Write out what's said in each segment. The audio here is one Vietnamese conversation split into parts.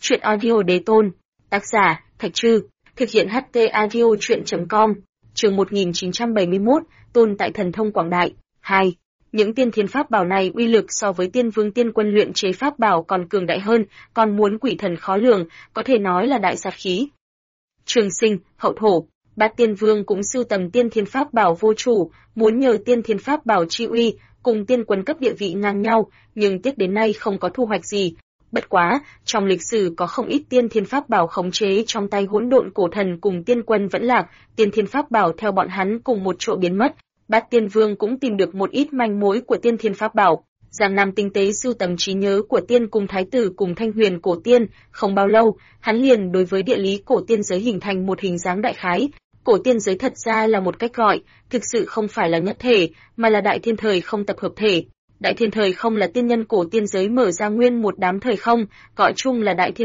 Chuyện audio đế tôn. Tác giả, Thạch Trư. Thực hiện HT audio chuyện.com. Chương 1971, tôn tại thần thông quảng đại. 2. Những tiên thiên pháp bảo này uy lực so với tiên vương tiên quân luyện chế pháp bảo còn cường đại hơn, còn muốn quỷ thần khó lường, có thể nói là đại sát khí. Trường Sinh, Hậu Thổ, Bát Tiên Vương cũng sưu tầm tiên thiên pháp bảo vô chủ, muốn nhờ tiên thiên pháp bảo chi uy, cùng tiên quân cấp địa vị ngang nhau, nhưng tiếc đến nay không có thu hoạch gì. Bất quá, trong lịch sử có không ít tiên thiên pháp bảo khống chế trong tay hỗn độn cổ thần cùng tiên quân vẫn lạc, tiên thiên pháp bảo theo bọn hắn cùng một chỗ biến mất. Bát Tiên Vương cũng tìm được một ít manh mối của tiên thiên pháp bảo. Giang Nam tinh tế sưu tầm trí nhớ của tiên cung thái tử cùng Thanh Huyền cổ tiên, không bao lâu, hắn liền đối với địa lý cổ tiên giới hình thành một hình dáng đại khái. Cổ tiên giới thật ra là một cách gọi, thực sự không phải là nhất thể, mà là đại thiên thời không tập hợp thể. Đại thiên thời không là tiên nhân cổ tiên giới mở ra nguyên một đám thời không, gọi chung là đại thiên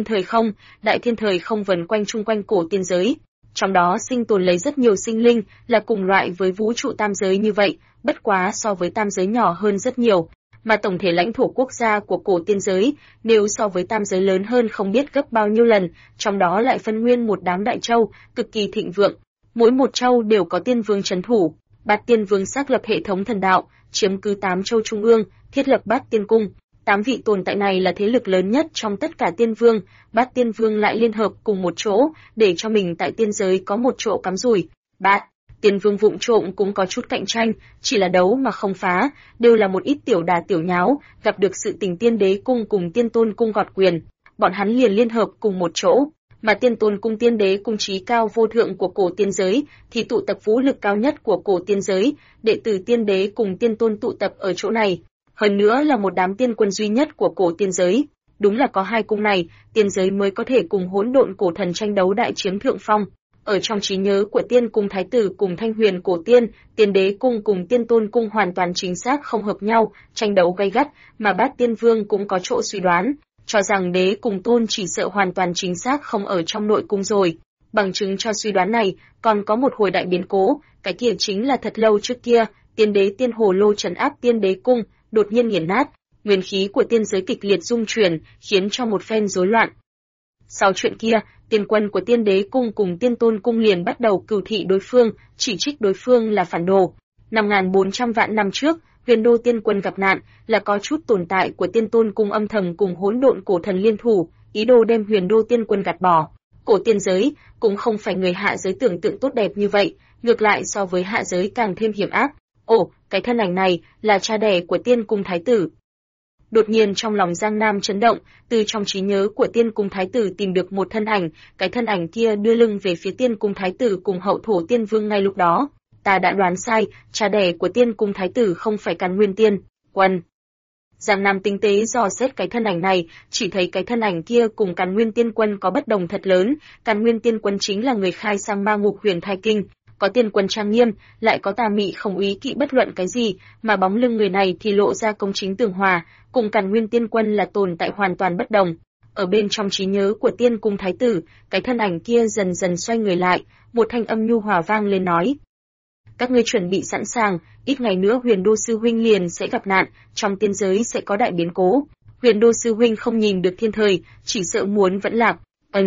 thời không vần quanh chung quanh cổ tiên giới. Trong đó sinh tồn lấy rất nhiều sinh linh, là cùng loại với vũ trụ tam giới như vậy, bất quá so với tam giới nhỏ hơn rất nhiều. Mà tổng thể lãnh thổ quốc gia của cổ tiên giới, nếu so với tam giới lớn hơn không biết gấp bao nhiêu lần, trong đó lại phân nguyên một đám đại châu, cực kỳ thịnh vượng. Mỗi một châu đều có tiên vương trấn thủ. Bát Tiên Vương xác lập hệ thống thần đạo, chiếm cứ 8 châu trung ương, thiết lập Bát Tiên Cung. 8 vị tồn tại này là thế lực lớn nhất trong tất cả tiên vương, Bát Tiên Vương lại liên hợp cùng một chỗ, để cho mình tại tiên giới có một chỗ cắm rủi. Bát Tiên Vương vụng trộm cũng có chút cạnh tranh, chỉ là đấu mà không phá, đều là một ít tiểu đà tiểu nháo, gặp được sự tình Tiên Đế Cung cùng Tiên Tôn Cung gọt quyền, bọn hắn liền liên hợp cùng một chỗ. Mà Tiên Tôn Cung Tiên Đế Cung trí cao vô thượng của cổ tiên giới, thì tụ tập vũ lực cao nhất của cổ tiên giới, đệ tử Tiên Đế cùng Tiên Tôn tụ tập ở chỗ này. Hơn nữa là một đám tiên quân duy nhất của cổ tiên giới. Đúng là có hai cung này, tiên giới mới có thể cùng hỗn độn cổ thần tranh đấu đại chiếm thượng phong. Ở trong trí nhớ của Tiên Cung Thái Tử cùng Thanh Huyền cổ tiên, Tiên Đế Cung cùng Tiên Tôn Cung hoàn toàn chính xác không hợp nhau, tranh đấu gay gắt, mà Bát Tiên Vương cũng có chỗ suy đoán, cho rằng Đế cùng Tôn chỉ sợ hoàn toàn chính xác không ở trong nội cung rồi. Bằng chứng cho suy đoán này, còn có một hồi đại biến cố, cái kia chính là thật lâu trước kia, Tiên Đế Tiên Hồ Lô trấn áp Tiên Đế Cung, đột nhiên nghiền nát, nguyên khí của tiên giới kịch liệt rung chuyển, khiến cho một phen rối loạn. Sau chuyện kia, tiên quân của Tiên Đế Cung cùng Tiên Tôn Cung liền bắt đầu cừu thị đối phương, chỉ trích đối phương là phản đồ. 5.400 vạn năm trước, Huyền Đô Tiên Quân gặp nạn, là có chút tồn tại của Tiên Tôn Cung âm thầm cùng hỗn độn cổ thần liên thủ, ý đồ đem Huyền Đô Tiên Quân gạt bỏ. Cổ tiên giới cũng không phải người hạ giới tưởng tượng tốt đẹp như vậy, ngược lại so với hạ giới càng thêm hiểm ác. Ồ, cái thân ảnh này là cha đẻ của Tiên Cung Thái Tử. Đột nhiên trong lòng Giang Nam chấn động, từ trong trí nhớ của Tiên Cung Thái Tử tìm được một thân ảnh, cái thân ảnh kia đưa lưng về phía Tiên Cung Thái Tử cùng Hậu Thổ Tiên Vương ngay lúc đó. Ta đã đoán sai, cha đẻ của Tiên Cung Thái Tử không phải Càn Nguyên Tiên Quân. Giang Nam tinh tế dò xét cái thân ảnh này, chỉ thấy cái thân ảnh kia cùng Càn Nguyên Tiên Quân có bất đồng thật lớn. Càn Nguyên Tiên Quân chính là người khai sang ma ngục huyền thai kinh, có tiên quân trang nghiêm, lại có tà mị không úy kỵ bất luận cái gì, mà bóng lưng người này thì lộ ra công chính tường hòa, cùng Càn Nguyên Tiên Quân là tồn tại hoàn toàn bất đồng. Ở bên trong trí nhớ của Tiên Cung Thái Tử, cái thân ảnh kia dần dần xoay người lại, một thanh âm nhu hòa vang lên nói: các ngươi chuẩn bị sẵn sàng, ít ngày nữa Huyền Đô sư huynh liền sẽ gặp nạn, trong tiên giới sẽ có đại biến cố. Huyền Đô sư huynh không nhìn được thiên thời, chỉ sợ muốn vẫn lạc.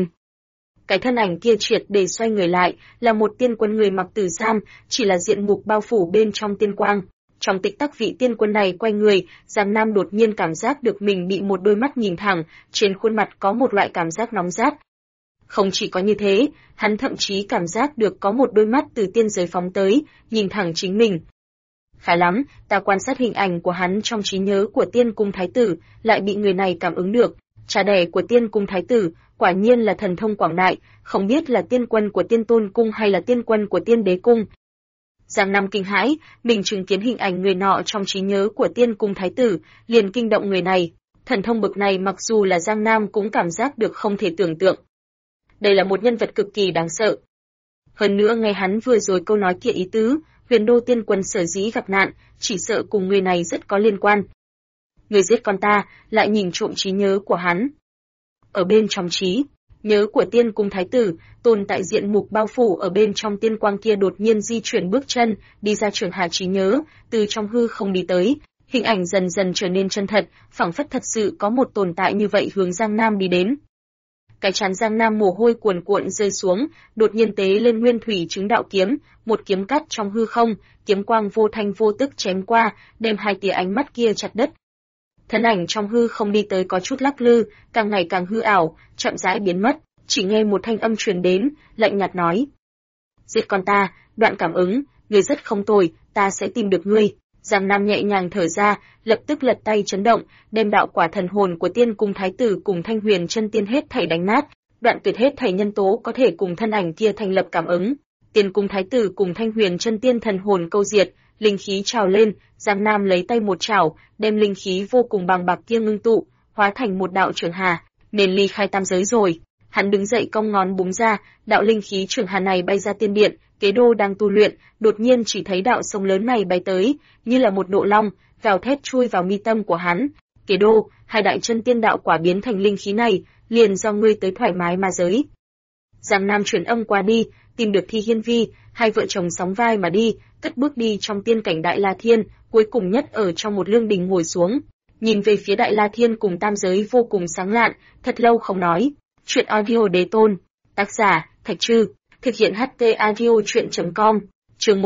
Cái thân ảnh kia triệt để xoay người lại, là một tiên quân người mặc tử sam, chỉ là diện mục bao phủ bên trong tiên quang. Trong tích tắc vị tiên quân này quay người, Giang Nam đột nhiên cảm giác được mình bị một đôi mắt nhìn thẳng, trên khuôn mặt có một loại cảm giác nóng rát. Không chỉ có như thế, hắn thậm chí cảm giác được có một đôi mắt từ tiên giới phóng tới, nhìn thẳng chính mình. Khá lắm, ta quan sát hình ảnh của hắn trong trí nhớ của Tiên Cung Thái Tử, lại bị người này cảm ứng được. Cha đẻ của Tiên Cung Thái Tử, quả nhiên là thần thông quảng đại, không biết là tiên quân của Tiên Tôn Cung hay là tiên quân của Tiên Đế Cung. Giang Nam kinh hãi, mình chứng kiến hình ảnh người nọ trong trí nhớ của Tiên Cung Thái Tử, liền kinh động người này. Thần thông bậc này mặc dù là Giang Nam cũng cảm giác được không thể tưởng tượng. Đây là một nhân vật cực kỳ đáng sợ. Hơn nữa nghe hắn vừa rồi câu nói kia ý tứ, Huyền Đô Tiên Quân sở dĩ gặp nạn, chỉ sợ cùng người này rất có liên quan. Người giết con ta, lại nhìn trộm trí nhớ của hắn. Ở bên trong trí nhớ của Tiên Cung Thái Tử, tồn tại diện mục bao phủ ở bên trong tiên quang kia đột nhiên di chuyển bước chân, đi ra trường hạ trí nhớ, từ trong hư không đi tới. Hình ảnh dần dần trở nên chân thật, phảng phất thật sự có một tồn tại như vậy hướng Giang Nam đi đến. Cái trán Giang Nam mồ hôi cuồn cuộn rơi xuống, đột nhiên tế lên Nguyên Thủy Chứng Đạo kiếm, một kiếm cắt trong hư không, kiếm quang vô thanh vô tức chém qua, đem hai tia ánh mắt kia chặt đứt. Thân ảnh trong hư không đi tới có chút lắc lư, càng ngày càng hư ảo, chậm rãi biến mất, chỉ nghe một thanh âm truyền đến, lạnh nhạt nói: "Giết con ta, Đoạn Cảm Ứng, ngươi rất không tồi, ta sẽ tìm được ngươi." Giang Nam nhẹ nhàng thở ra, lập tức lật tay chấn động, đem đạo quả thần hồn của Tiên Cung Thái tử cùng Thanh Huyền Chân Tiên hết thảy đánh nát, đoạn tuyệt hết thảy nhân tố có thể cùng thân ảnh kia thành lập cảm ứng. Tiên Cung Thái tử cùng Thanh Huyền Chân Tiên thần hồn câu diệt, linh khí trào lên, Giang Nam lấy tay một chảo, đem linh khí vô cùng bằng bạc kia ngưng tụ, hóa thành một đạo trường hà, nên ly khai tam giới rồi. Hắn đứng dậy cong ngón búng ra, đạo linh khí trường hà này bay ra tiên điện. Kế Đô đang tu luyện, đột nhiên chỉ thấy đạo sông lớn này bay tới, như là một nộ long, gào thét chui vào mi tâm của hắn. Kế Đô, hai đại chân tiên đạo quả biến thành linh khí này, liền do ngươi tới thoải mái ma giới. Giang Nam truyền âm qua đi, tìm được Thi Hiên Vi, hai vợ chồng sóng vai mà đi, cất bước đi trong tiên cảnh Đại La Thiên, cuối cùng nhất ở trong một lương đình ngồi xuống, nhìn về phía Đại La Thiên cùng tam giới vô cùng sáng lạn, thật lâu không nói. Chuyện audio Đế Tôn, tác giả Thạch Trư, thực hiện HT audio truyện.com, chương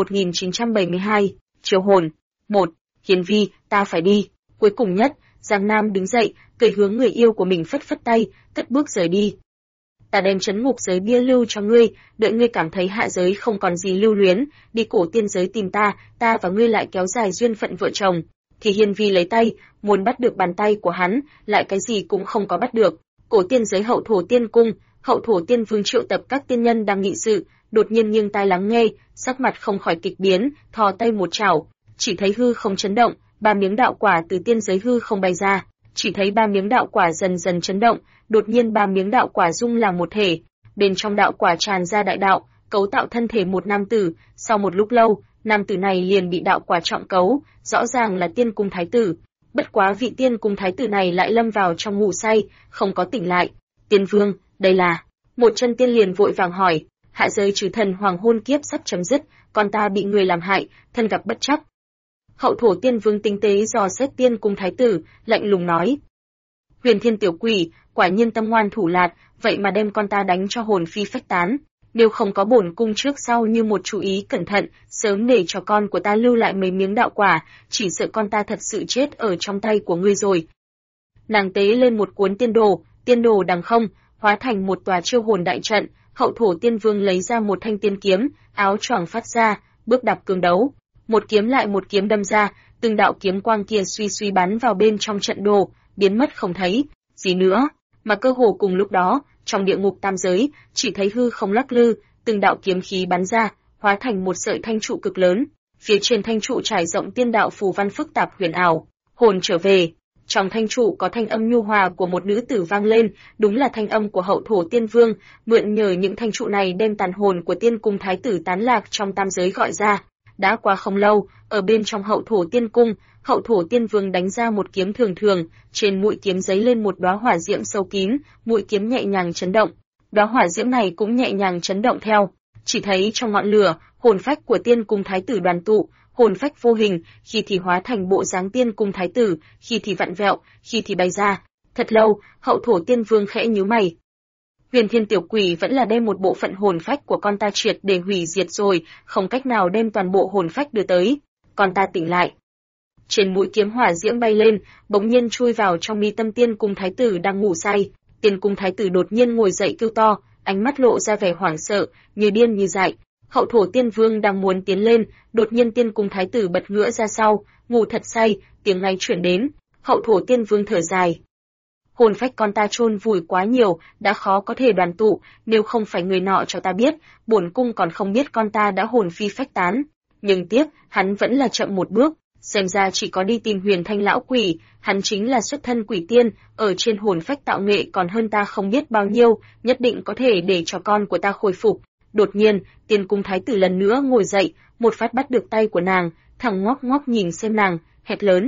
1972, Chiêu hồn. 1. Hiên Vi, ta phải đi. Cuối cùng nhất, Giang Nam đứng dậy, cười hướng người yêu của mình phất phất tay, cất bước rời đi. Ta đem trấn ngục giới bia lưu cho ngươi, đợi ngươi cảm thấy hạ giới không còn gì lưu luyến, đi cổ tiên giới tìm ta, ta và ngươi lại kéo dài duyên phận vợ chồng. Thì Hiên Vi lấy tay, muốn bắt được bàn tay của hắn, lại cái gì cũng không có bắt được. Cổ tiên giới hậu thổ tiên cung, hậu thổ tiên vương triệu tập các tiên nhân đang nghị sự, đột nhiên nghiêng tai lắng nghe, sắc mặt không khỏi kịch biến, thò tay một chảo, chỉ thấy hư không chấn động, 3 miếng đạo quả từ tiên giới hư không bay ra, chỉ thấy 3 miếng đạo quả dần dần chấn động, đột nhiên 3 miếng đạo quả dung làm một thể, bên trong đạo quả tràn ra đại đạo, cấu tạo thân thể một nam tử, sau một lúc lâu, nam tử này liền bị đạo quả trọng cấu, rõ ràng là Tiên Cung Thái tử. Bất quá vị Tiên Cung Thái tử này lại lâm vào trong ngủ say, không có tỉnh lại. Tiên Vương, đây là... Một chân tiên liền vội vàng hỏi, hạ giới trừ thần hoàng hôn kiếp sắp chấm dứt, con ta bị người làm hại, thân gặp bất trắc. Hậu thổ tiên vương tinh tế dò xét Tiên Cung Thái tử, lạnh lùng nói: Huyền Thiên tiểu quỷ, quả nhiên tâm ngoan thủ lạt, vậy mà đem con ta đánh cho hồn phi phách tán. Nếu không có bổn cung trước sau như một chú ý cẩn thận, sớm để cho con của ta lưu lại mấy miếng đạo quả, chỉ sợ con ta thật sự chết ở trong tay của ngươi rồi. Nàng tế lên một cuốn tiên đồ đằng không, hóa thành một tòa chiêu hồn đại trận. Hậu thổ tiên vương lấy ra một thanh tiên kiếm, áo choàng phát ra, bước đạp cương đấu, một kiếm lại một kiếm đâm ra, từng đạo kiếm quang kia suy suy bắn vào bên trong trận đồ, biến mất không thấy gì nữa. Mà cơ hồ cùng lúc đó, trong địa ngục tam giới, chỉ thấy hư không lắc lư, từng đạo kiếm khí bắn ra, hóa thành một sợi thanh trụ cực lớn. Phía trên thanh trụ trải rộng tiên đạo phù văn phức tạp huyền ảo. Hồn trở về. Trong thanh trụ có thanh âm nhu hòa của một nữ tử vang lên, đúng là thanh âm của hậu thổ tiên vương, mượn nhờ những thanh trụ này đem tàn hồn của Tiên Cung Thái tử tán lạc trong tam giới gọi ra. Đã qua không lâu, ở bên trong hậu thổ tiên cung, hậu thổ tiên vương đánh ra một kiếm thường thường, trên mũi kiếm giấy lên một đóa hỏa diễm sâu kín, mũi kiếm nhẹ nhàng chấn động. Đóa hỏa diễm này cũng nhẹ nhàng chấn động theo. Chỉ thấy trong ngọn lửa, hồn phách của Tiên Cung Thái tử đoàn tụ, hồn phách vô hình, khi thì hóa thành bộ dáng Tiên Cung Thái tử, khi thì vặn vẹo, khi thì bay ra. Thật lâu, hậu thổ tiên vương khẽ nhíu mày. Huyền Thiên tiểu quỷ vẫn là đem một bộ phận hồn phách của con ta triệt để hủy diệt rồi, không cách nào đem toàn bộ hồn phách đưa tới. Con ta tỉnh lại. Trên mũi kiếm hỏa diễm bay lên, bỗng nhiên chui vào trong mi tâm Tiên Cung Thái tử đang ngủ say. Tiên Cung Thái tử đột nhiên ngồi dậy kêu to, ánh mắt lộ ra vẻ hoảng sợ, như điên như dại. Hậu thổ tiên vương đang muốn tiến lên, đột nhiên Tiên Cung Thái tử bật ngửa ra sau, ngủ thật say, tiếng ngáy chuyển đến. Hậu thổ tiên vương thở dài. Hồn phách con ta chôn vùi quá nhiều, đã khó có thể đoàn tụ, nếu không phải người nọ cho ta biết, bổn cung còn không biết con ta đã hồn phi phách tán. Nhưng tiếc, hắn vẫn là chậm một bước, xem ra chỉ có đi tìm Huyền Thanh lão quỷ, hắn chính là xuất thân quỷ tiên, ở trên hồn phách tạo nghệ còn hơn ta không biết bao nhiêu, nhất định có thể để cho con của ta khôi phục. Đột nhiên, Tiên Cung Thái tử lần nữa ngồi dậy, một phát bắt được tay của nàng, thẳng ngoắc ngoắc nhìn xem nàng, hét lớn: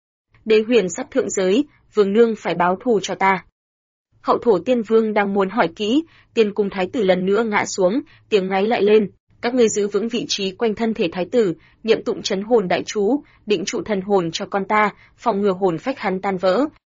Đế huyền sắp thượng giới, vương nương phải báo thù cho ta. Hậu thổ tiên vương đang muốn hỏi kỹ, Tiên Cung Thái tử lần nữa ngã xuống, tiếng ngáy lại lên. Các ngươi giữ vững vị trí quanh thân thể thái tử, niệm tụng trấn hồn đại chú, định trụ thần hồn cho con ta, phòng ngừa hồn phách hắn tan vỡ.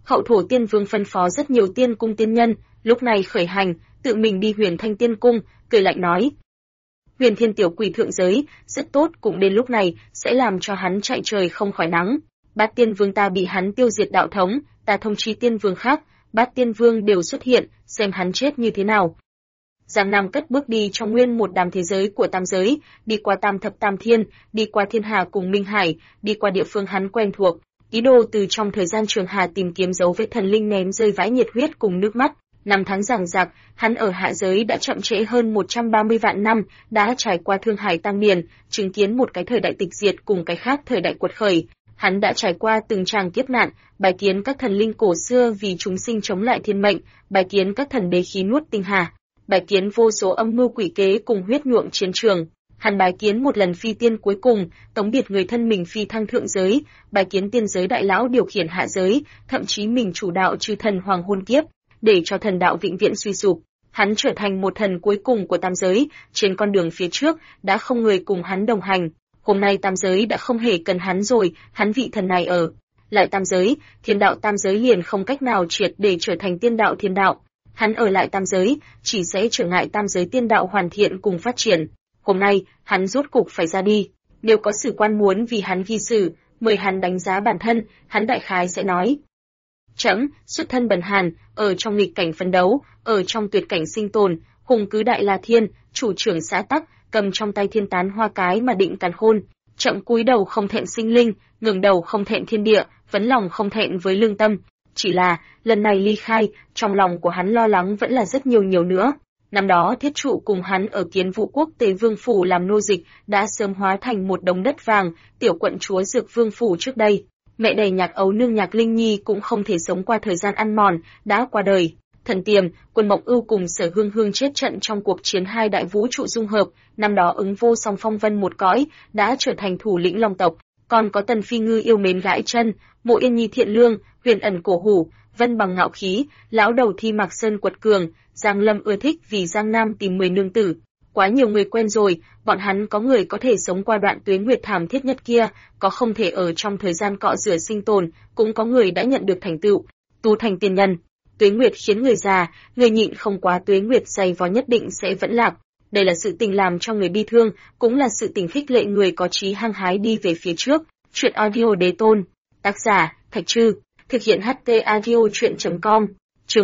Hậu thổ tiên vương phân phó rất nhiều tiên cung tiên nhân, lúc này khởi hành, tự mình đi Huyền Thanh Tiên cung, cười lạnh nói: Huyền Thiên tiểu quỷ thượng giới, rất tốt, cũng đến lúc này sẽ làm cho hắn chạy trời không khỏi nắng. Bát tiên vương ta bị hắn tiêu diệt đạo thống, ta thông chí tiên vương khác, bát tiên vương đều xuất hiện, xem hắn chết như thế nào. Giang Nam cất bước đi trong nguyên một đám thế giới của tam giới, đi qua tam thập tam thiên, đi qua thiên hà cùng minh hải, đi qua địa phương hắn quen thuộc, ý đồ từ trong thời gian trường hà tìm kiếm dấu vết thần linh ném rơi vãi nhiệt huyết cùng nước mắt. Năm tháng giằng giặc, hắn ở hạ giới đã chậm trễ hơn 130 vạn năm, đã trải qua thương hải tăng điền, chứng kiến một cái thời đại tịch diệt cùng cái khác thời đại quật khởi. Hắn đã trải qua từng tràng kiếp nạn, bài kiến các thần linh cổ xưa vì chúng sinh chống lại thiên mệnh, bài kiến các thần đế khí nuốt tinh hà, bài kiến vô số âm mưu quỷ kế cùng huyết nhuộm chiến trường. Hắn bài kiến một lần phi tiên cuối cùng, tống biệt người thân mình phi thăng thượng giới, bài kiến tiên giới đại lão điều khiển hạ giới, thậm chí mình chủ đạo chư thần hoàng hôn kiếp, để cho thần đạo vĩnh viễn suy sụp. Hắn trở thành một thần cuối cùng của tam giới, trên con đường phía trước đã không người cùng hắn đồng hành. Hôm nay tam giới đã không hề cần hắn rồi, hắn vị thần này ở lại tam giới, thiên đạo tam giới liền không cách nào triệt để trở thành tiên đạo thiên đạo. Hắn ở lại tam giới, chỉ sẽ trở ngại tam giới tiên đạo hoàn thiện cùng phát triển. Hôm nay, hắn rốt cục phải ra đi. Nếu có sử quan muốn vì hắn ghi sử, mời hắn đánh giá bản thân, hắn đại khái sẽ nói: Trẫm xuất thân bần hàn, ở trong nghịch cảnh phấn đấu, ở trong tuyệt cảnh sinh tồn, hùng cứ đại La Thiên, chủ trưởng xã tắc, cầm trong tay thiên tán hoa cái mà định càn khôn. Trẫm cúi đầu không thẹn sinh linh, ngẩng đầu không thẹn thiên địa, vấn lòng không thẹn với lương tâm. Chỉ là, lần này ly khai, trong lòng của hắn lo lắng vẫn là rất nhiều nữa. Năm đó thiết trụ cùng hắn ở Kiến Vũ quốc Tề Vương phủ làm nô dịch, đã sớm hóa thành một đống đất vàng, tiểu quận chúa Dược Vương phủ trước đây. Mẹ đẻ Nhạc Ấu nương Nhạc Linh Nhi cũng không thể sống qua thời gian ăn mòn, đã qua đời. Thần Tiềm, Quân Mộng Ưu cùng Sở Hương Hương chết trận trong cuộc chiến hai đại vũ trụ dung hợp, năm đó ứng vô song phong vân một cõi, đã trở thành thủ lĩnh Long tộc. Còn có Tần Phi Ngư yêu mến gãi chân, Mộ Yên Nhi thiện lương, Huyền Ẩn cổ hủ, Vân Bằng ngạo khí, lão đầu Thi Mạc Sơn quật cường, Giang Lâm ưa thích vì Giang Nam tìm 10 nương tử. Quá nhiều người quen rồi, bọn hắn có người có thể sống qua đoạn tuế nguyệt thảm thiết nhất kia, có không thể ở trong thời gian cọ rửa sinh tồn, cũng có người đã nhận được thành tựu, tu thành tiên nhân. Tuế nguyệt khiến người già, người nhịn không quá tuế nguyệt dày vò nhất định sẽ vẫn lạc. Đây là sự tình làm cho người bi thương, cũng là sự tình khích lệ người có chí hăng hái đi về phía trước. Chuyện audio đế tôn, tác giả Thạch Trư, thực hiện HT audio truyện.com, chương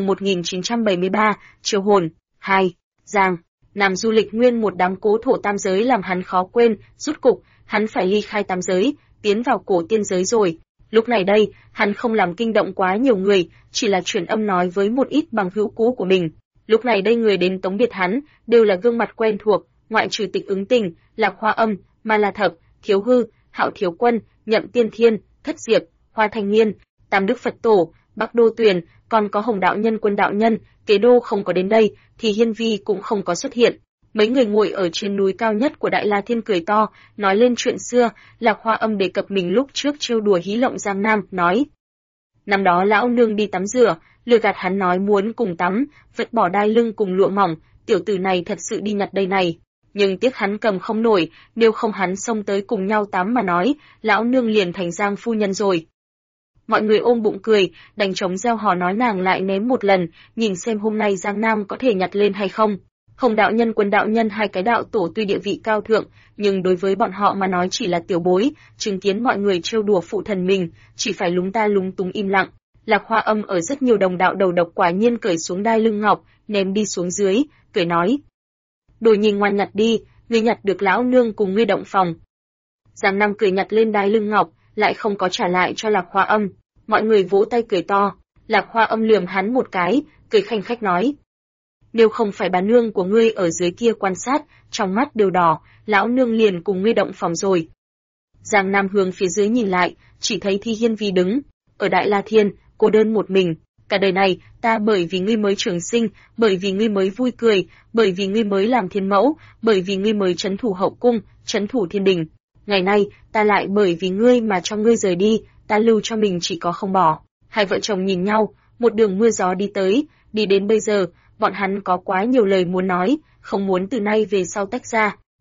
1973, Triều hồn 2, Giang. Nam du lịch nguyên một đám cố thổ tam giới làm hắn khó quên, rút cục, hắn phải ly khai tam giới, tiến vào cổ tiên giới rồi. Lúc này đây, hắn không làm kinh động quá nhiều người, chỉ là truyền âm nói với một ít bằng hữu cũ của mình. Lúc này đây người đến tống biệt hắn, đều là gương mặt quen thuộc, ngoại trừ Tịch Ứng Tình, Lạc Hoa Âm, Ma La Thập, Thiếu Hư, Hạo Thiếu Quân, Nhậm Tiên Thiên, Thất Diệp, Hoa Thanh Niên, Tam Đức Phật Tổ, Bắc Đô Tuyền, còn có Hồng đạo nhân Quân đạo nhân, Kế Đô không có đến đây, thì Hiên Vi cũng không có xuất hiện. Mấy người ngồi ở trên núi cao nhất của Đại La Thiên cười to, nói lên chuyện xưa. Lạc Hoa Âm đề cập mình lúc trước trêu đùa hí lộng Giang Nam, nói: năm đó lão nương đi tắm rửa, lừa gạt hắn nói muốn cùng tắm, vứt bỏ đai lưng cùng lụa mỏng, tiểu tử này thật sự đi nhặt đây này. Nhưng tiếc hắn cầm không nổi, nếu không hắn xông tới cùng nhau tắm mà nói, lão nương liền thành Giang phu nhân rồi. Mọi người ôm bụng cười, đành chống gieo hò nói nàng lại ném một lần, nhìn xem hôm nay Giang Nam có thể nhặt lên hay không. Hồng đạo nhân Quân đạo nhân hai cái đạo tổ tuy địa vị cao thượng, nhưng đối với bọn họ mà nói chỉ là tiểu bối, chứng kiến mọi người trêu đùa phụ thần mình, chỉ phải lúng ta lúng túng im lặng. Lạc Hoa Âm ở rất nhiều đồng đạo đầu độc quả nhiên cởi xuống đai lưng ngọc, ném đi xuống dưới, cười nói: "Đồ nhi ngoan nhặt đi, ngươi nhặt được lão nương cùng ngươi động phòng." Giang Nam cười nhặt lên đai lưng ngọc, lại không có trả lại cho Lạc Hoa Âm. Mọi người vỗ tay cười to. Lạc Hoa Âm lườm hắn một cái, cười khanh khách nói: "Nếu không phải bà nương của ngươi ở dưới kia quan sát, trong mắt đều đỏ, lão nương liền cùng ngươi động phòng rồi." Giang Nam hướng phía dưới nhìn lại, chỉ thấy Thi Hiên Vi đứng ở Đại La Thiên, cô đơn một mình. "Cả đời này, ta bởi vì ngươi mới trường sinh, bởi vì ngươi mới vui cười, bởi vì ngươi mới làm thiên mẫu, bởi vì ngươi mới trấn thủ hậu cung, trấn thủ thiên đình. Ngày nay, ta lại bởi vì ngươi mà cho ngươi rời đi, ta lưu cho mình chỉ có không bỏ." Hai vợ chồng nhìn nhau, một đường mưa gió đi tới, đi đến bây giờ, bọn hắn có quá nhiều lời muốn nói, không muốn từ nay về sau tách ra.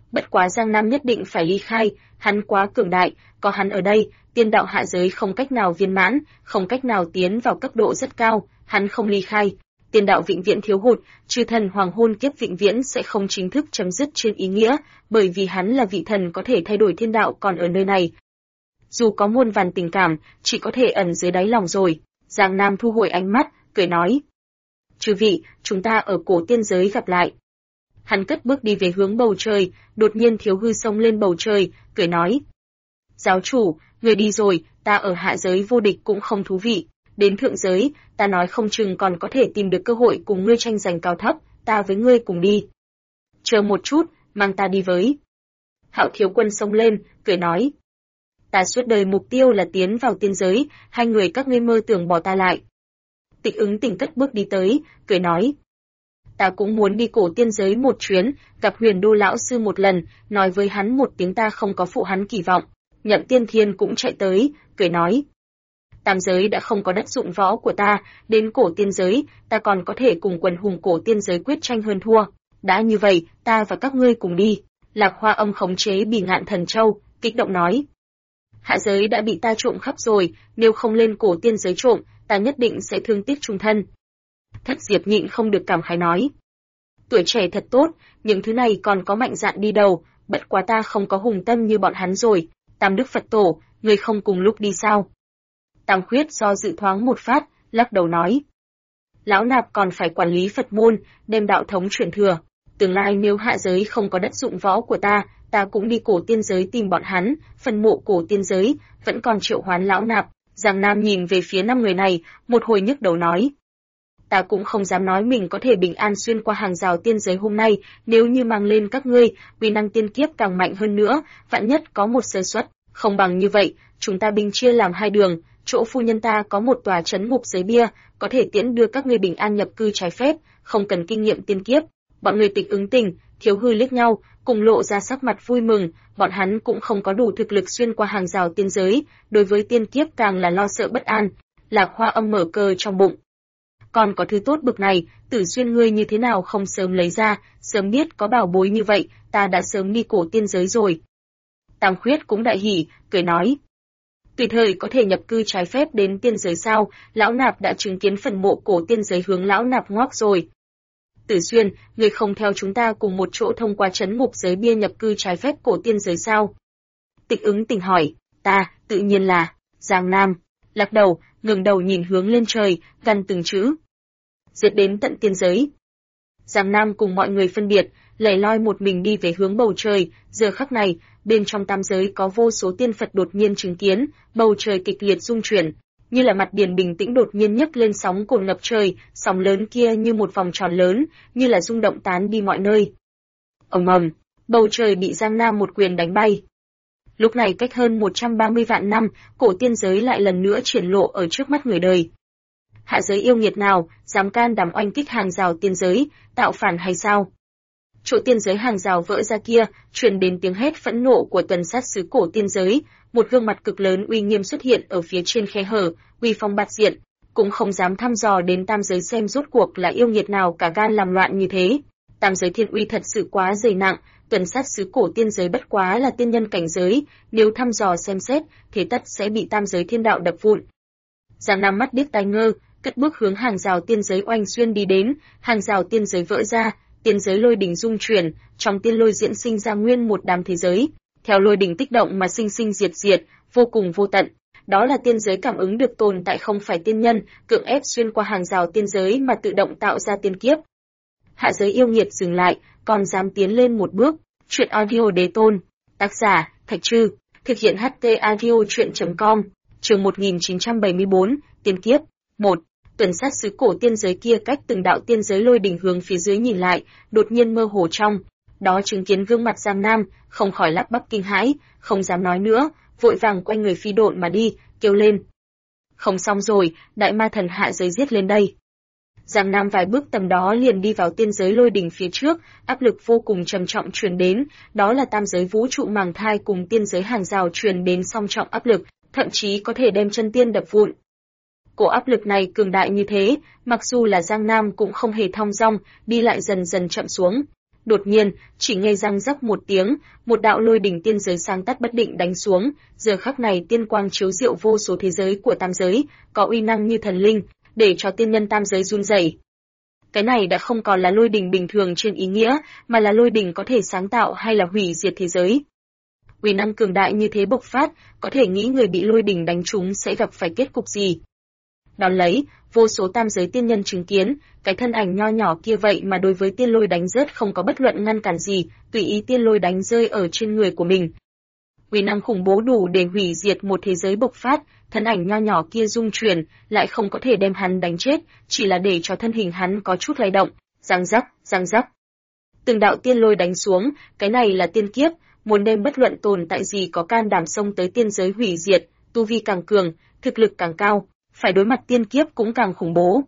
Bất quá Giang Nam nhất định phải ly khai, hắn quá cường đại, có hắn ở đây, tiên đạo hạ giới không cách nào viên mãn, không cách nào tiến vào cấp độ rất cao, hắn không ly khai. Tiên đạo vĩnh viễn thiếu hụt, chư thần hoàng hôn kiếp vĩnh viễn sẽ không chính thức chấm dứt trên ý nghĩa, bởi vì hắn là vị thần có thể thay đổi thiên đạo còn ở nơi này. Dù có muôn vàn tình cảm, chỉ có thể ẩn dưới đáy lòng rồi. Giang Nam thu hồi ánh mắt, cười nói. Chư vị, chúng ta ở cổ tiên giới gặp lại. Hắn cất bước đi về hướng bầu trời, đột nhiên Thiếu Hư xông lên bầu trời, cười nói. Giáo chủ, người đi rồi, ta ở hạ giới vô địch cũng không thú vị. Đến thượng giới, ta nói không chừng còn có thể tìm được cơ hội cùng ngươi tranh giành cao thấp, ta với ngươi cùng đi. Chờ một chút, mang ta đi với. Hạo Thiếu Quân xông lên, cười nói. Ta suốt đời mục tiêu là tiến vào tiên giới, hai người các ngươi mơ tưởng bỏ ta lại. Tịch Ứng Tình cất bước đi tới, cười nói. Ta cũng muốn đi cổ tiên giới một chuyến, gặp Huyền Đô lão sư một lần, nói với hắn một tiếng ta không có phụ hắn kỳ vọng. Nhậm Tiên Thiên cũng chạy tới, cười nói. Tam giới đã không có đất dụng võ của ta, đến cổ tiên giới, ta còn có thể cùng quần hùng cổ tiên giới quyết tranh hơn thua. Đã như vậy, ta và các ngươi cùng đi. Lạc Hoa Âm khống chế Bỉ Ngạn Thần Châu, kích động nói. Hạ giới đã bị ta trộm khắp rồi, nếu không lên cổ tiên giới trộm, ta nhất định sẽ thương tiếc chung thân. Thất Diệp nhịn không được cảm khái nói. Tuổi trẻ thật tốt, những thứ này còn có mạnh dạn đi đầu, bất quá ta không có hùng tâm như bọn hắn rồi. Tam Đức Phật Tổ, người không cùng lúc đi sao? Tam Khuyết do dự thoáng một phát, lắc đầu nói. Lão nạp còn phải quản lý Phật môn, đem đạo thống truyền thừa. Tương lai nếu hạ giới không có đất dụng võ của ta cũng đi cổ tiên giới tìm bọn hắn, phần mộ cổ tiên giới, vẫn còn triệu hoán lão nạp. Giang Nam nhìn về phía 5 người này, một hồi nhức đầu nói. Ta cũng không dám nói mình có thể bình an xuyên qua hàng rào tiên giới hôm nay, nếu như mang lên các ngươi, uy năng tiên kiếp càng mạnh hơn nữa, vạn nhất có một sơ suất, không bằng như vậy, chúng ta binh chia làm 2 đường, chỗ phu nhân ta có một tòa trấn ngục giới bia, có thể tiễn đưa các ngươi bình an nhập cư trái phép, không cần kinh nghiệm tiên kiếp. Bọn người Tịch Ứng Tình, Thiếu Hư liếc nhau, cùng lộ ra sắc mặt vui mừng, bọn hắn cũng không có đủ thực lực xuyên qua hàng rào tiên giới, đối với tiên kiếp càng là lo sợ bất an. Lạc Hoa Âm mở cờ trong bụng. Còn có thứ tốt bực này, Tử Xuyên ngươi như thế nào không sớm lấy ra, sớm biết có bảo bối như vậy, ta đã sớm đi cổ tiên giới rồi. Tam Khuyết cũng đại hỉ, cười nói. Tùy thời có thể nhập cư trái phép đến tiên giới sao, lão nạp đã chứng kiến phần mộ cổ tiên giới hướng lão nạp ngoác rồi. Tử Xuyên, người không theo chúng ta cùng một chỗ thông qua trấn ngục giới bia nhập cư trái phép cổ tiên giới sao? Tịch Ứng Tình hỏi, ta, tự nhiên là, Giang Nam, lắc đầu, ngẩng đầu nhìn hướng lên trời, gằn từng chữ. Diệt đến tận tiên giới. Giang Nam cùng mọi người phân biệt, lẻ loi một mình đi về hướng bầu trời, giờ khắc này, bên trong tam giới có vô số tiên Phật đột nhiên chứng kiến, bầu trời kịch liệt rung chuyển, như là mặt biển bình tĩnh đột nhiên nhấc lên sóng cồn ngập trời, sóng lớn kia như một vòng tròn lớn, như là rung động tán đi mọi nơi. Ầm ầm, bầu trời bị Giang Nam một quyền đánh bay. Lúc này cách hơn 130 vạn năm, cổ tiên giới lại lần nữa triển lộ ở trước mắt người đời. Hạ giới yêu nghiệt nào, dám can đảm oanh kích hàng rào tiên giới, tạo phản hay sao? Chỗ tiên giới hàng rào vỡ ra kia, truyền đến tiếng hét phẫn nộ của tuần sát sứ cổ tiên giới, một gương mặt cực lớn uy nghiêm xuất hiện ở phía trên khe hở, uy phong bạt diện, cũng không dám thăm dò đến tam giới xem rốt cuộc là yêu nghiệt nào cả gan làm loạn như thế. Tam giới thiên uy thật sự quá dày nặng, tuần sát sứ cổ tiên giới bất quá là tiên nhân cảnh giới, nếu thăm dò xem xét, thế tất sẽ bị tam giới thiên đạo đập vụn. Giang Nam mắt điếc tai ngơ, cất bước hướng hàng rào tiên giới oanh xuyên đi đến, hàng rào tiên giới vỡ ra, tiên giới lôi đỉnh rung chuyển, trong tiên lôi diễn sinh ra nguyên một đám thế giới, theo lôi đỉnh tích động mà sinh sinh diệt diệt, vô cùng vô tận. Đó là tiên giới cảm ứng được tồn tại không phải tiên nhân, cưỡng ép xuyên qua hàng rào tiên giới mà tự động tạo ra tiên kiếp. Hạ giới yêu nghiệt dừng lại, còn dám tiến lên một bước. Truyện audio đế tôn, tác giả Thạch Trư, thực hiện HT audio truyện.com, chương 1974, tiên kiếp. 1. Tuần sát sứ cổ tiên giới kia cách từng đạo tiên giới lôi đỉnh hướng phía dưới nhìn lại, đột nhiên mơ hồ trong đó chứng kiến gương mặt Giang Nam, không khỏi lắp bắp kinh hãi, không dám nói nữa, vội vàng quay người phi độn mà đi, kêu lên. Không xong rồi, đại ma thần hạ giới giết lên đây. Giang Nam vài bước tầm đó liền đi vào tiên giới lôi đỉnh phía trước, áp lực vô cùng trầm trọng truyền đến, đó là tam giới vũ trụ màng thai cùng tiên giới hàng rào truyền đến song trọng áp lực, thậm chí có thể đem chân tiên đập vụn. Cổ áp lực này cường đại như thế, mặc dù là Giang Nam cũng không hề thong dong, đi lại dần dần chậm xuống. Đột nhiên, chỉ nghe răng rắc một tiếng, một đạo lôi đỉnh tiên giới sáng tắt bất định đánh xuống, giờ khắc này tiên quang chiếu diệu vô số thế giới của tam giới, có uy năng như thần linh, để cho tiên nhân tam giới run rẩy. Cái này đã không còn là lôi đỉnh bình thường trên ý nghĩa, mà là lôi đỉnh có thể sáng tạo hay là hủy diệt thế giới. Uy năng cường đại như thế bộc phát, có thể nghĩ người bị lôi đỉnh đánh trúng sẽ gặp phải kết cục gì. Đón lấy, vô số tam giới tiên nhân chứng kiến, cái thân ảnh nho nhỏ kia vậy mà đối với tiên lôi đánh rớt không có bất luận ngăn cản gì, tùy ý tiên lôi đánh rơi ở trên người của mình. Uy năng khủng bố đủ để hủy diệt một thế giới bộc phát, thân ảnh nho nhỏ kia rung chuyển, lại không có thể đem hắn đánh chết, chỉ là để cho thân hình hắn có chút lay động, răng rắc, răng rắc. Từng đạo tiên lôi đánh xuống, cái này là tiên kiếp, muốn đem bất luận tồn tại gì có can đảm xông tới tiên giới hủy diệt, tu vi càng cường, thực lực càng cao, phải đối mặt tiên kiếp cũng càng khủng bố.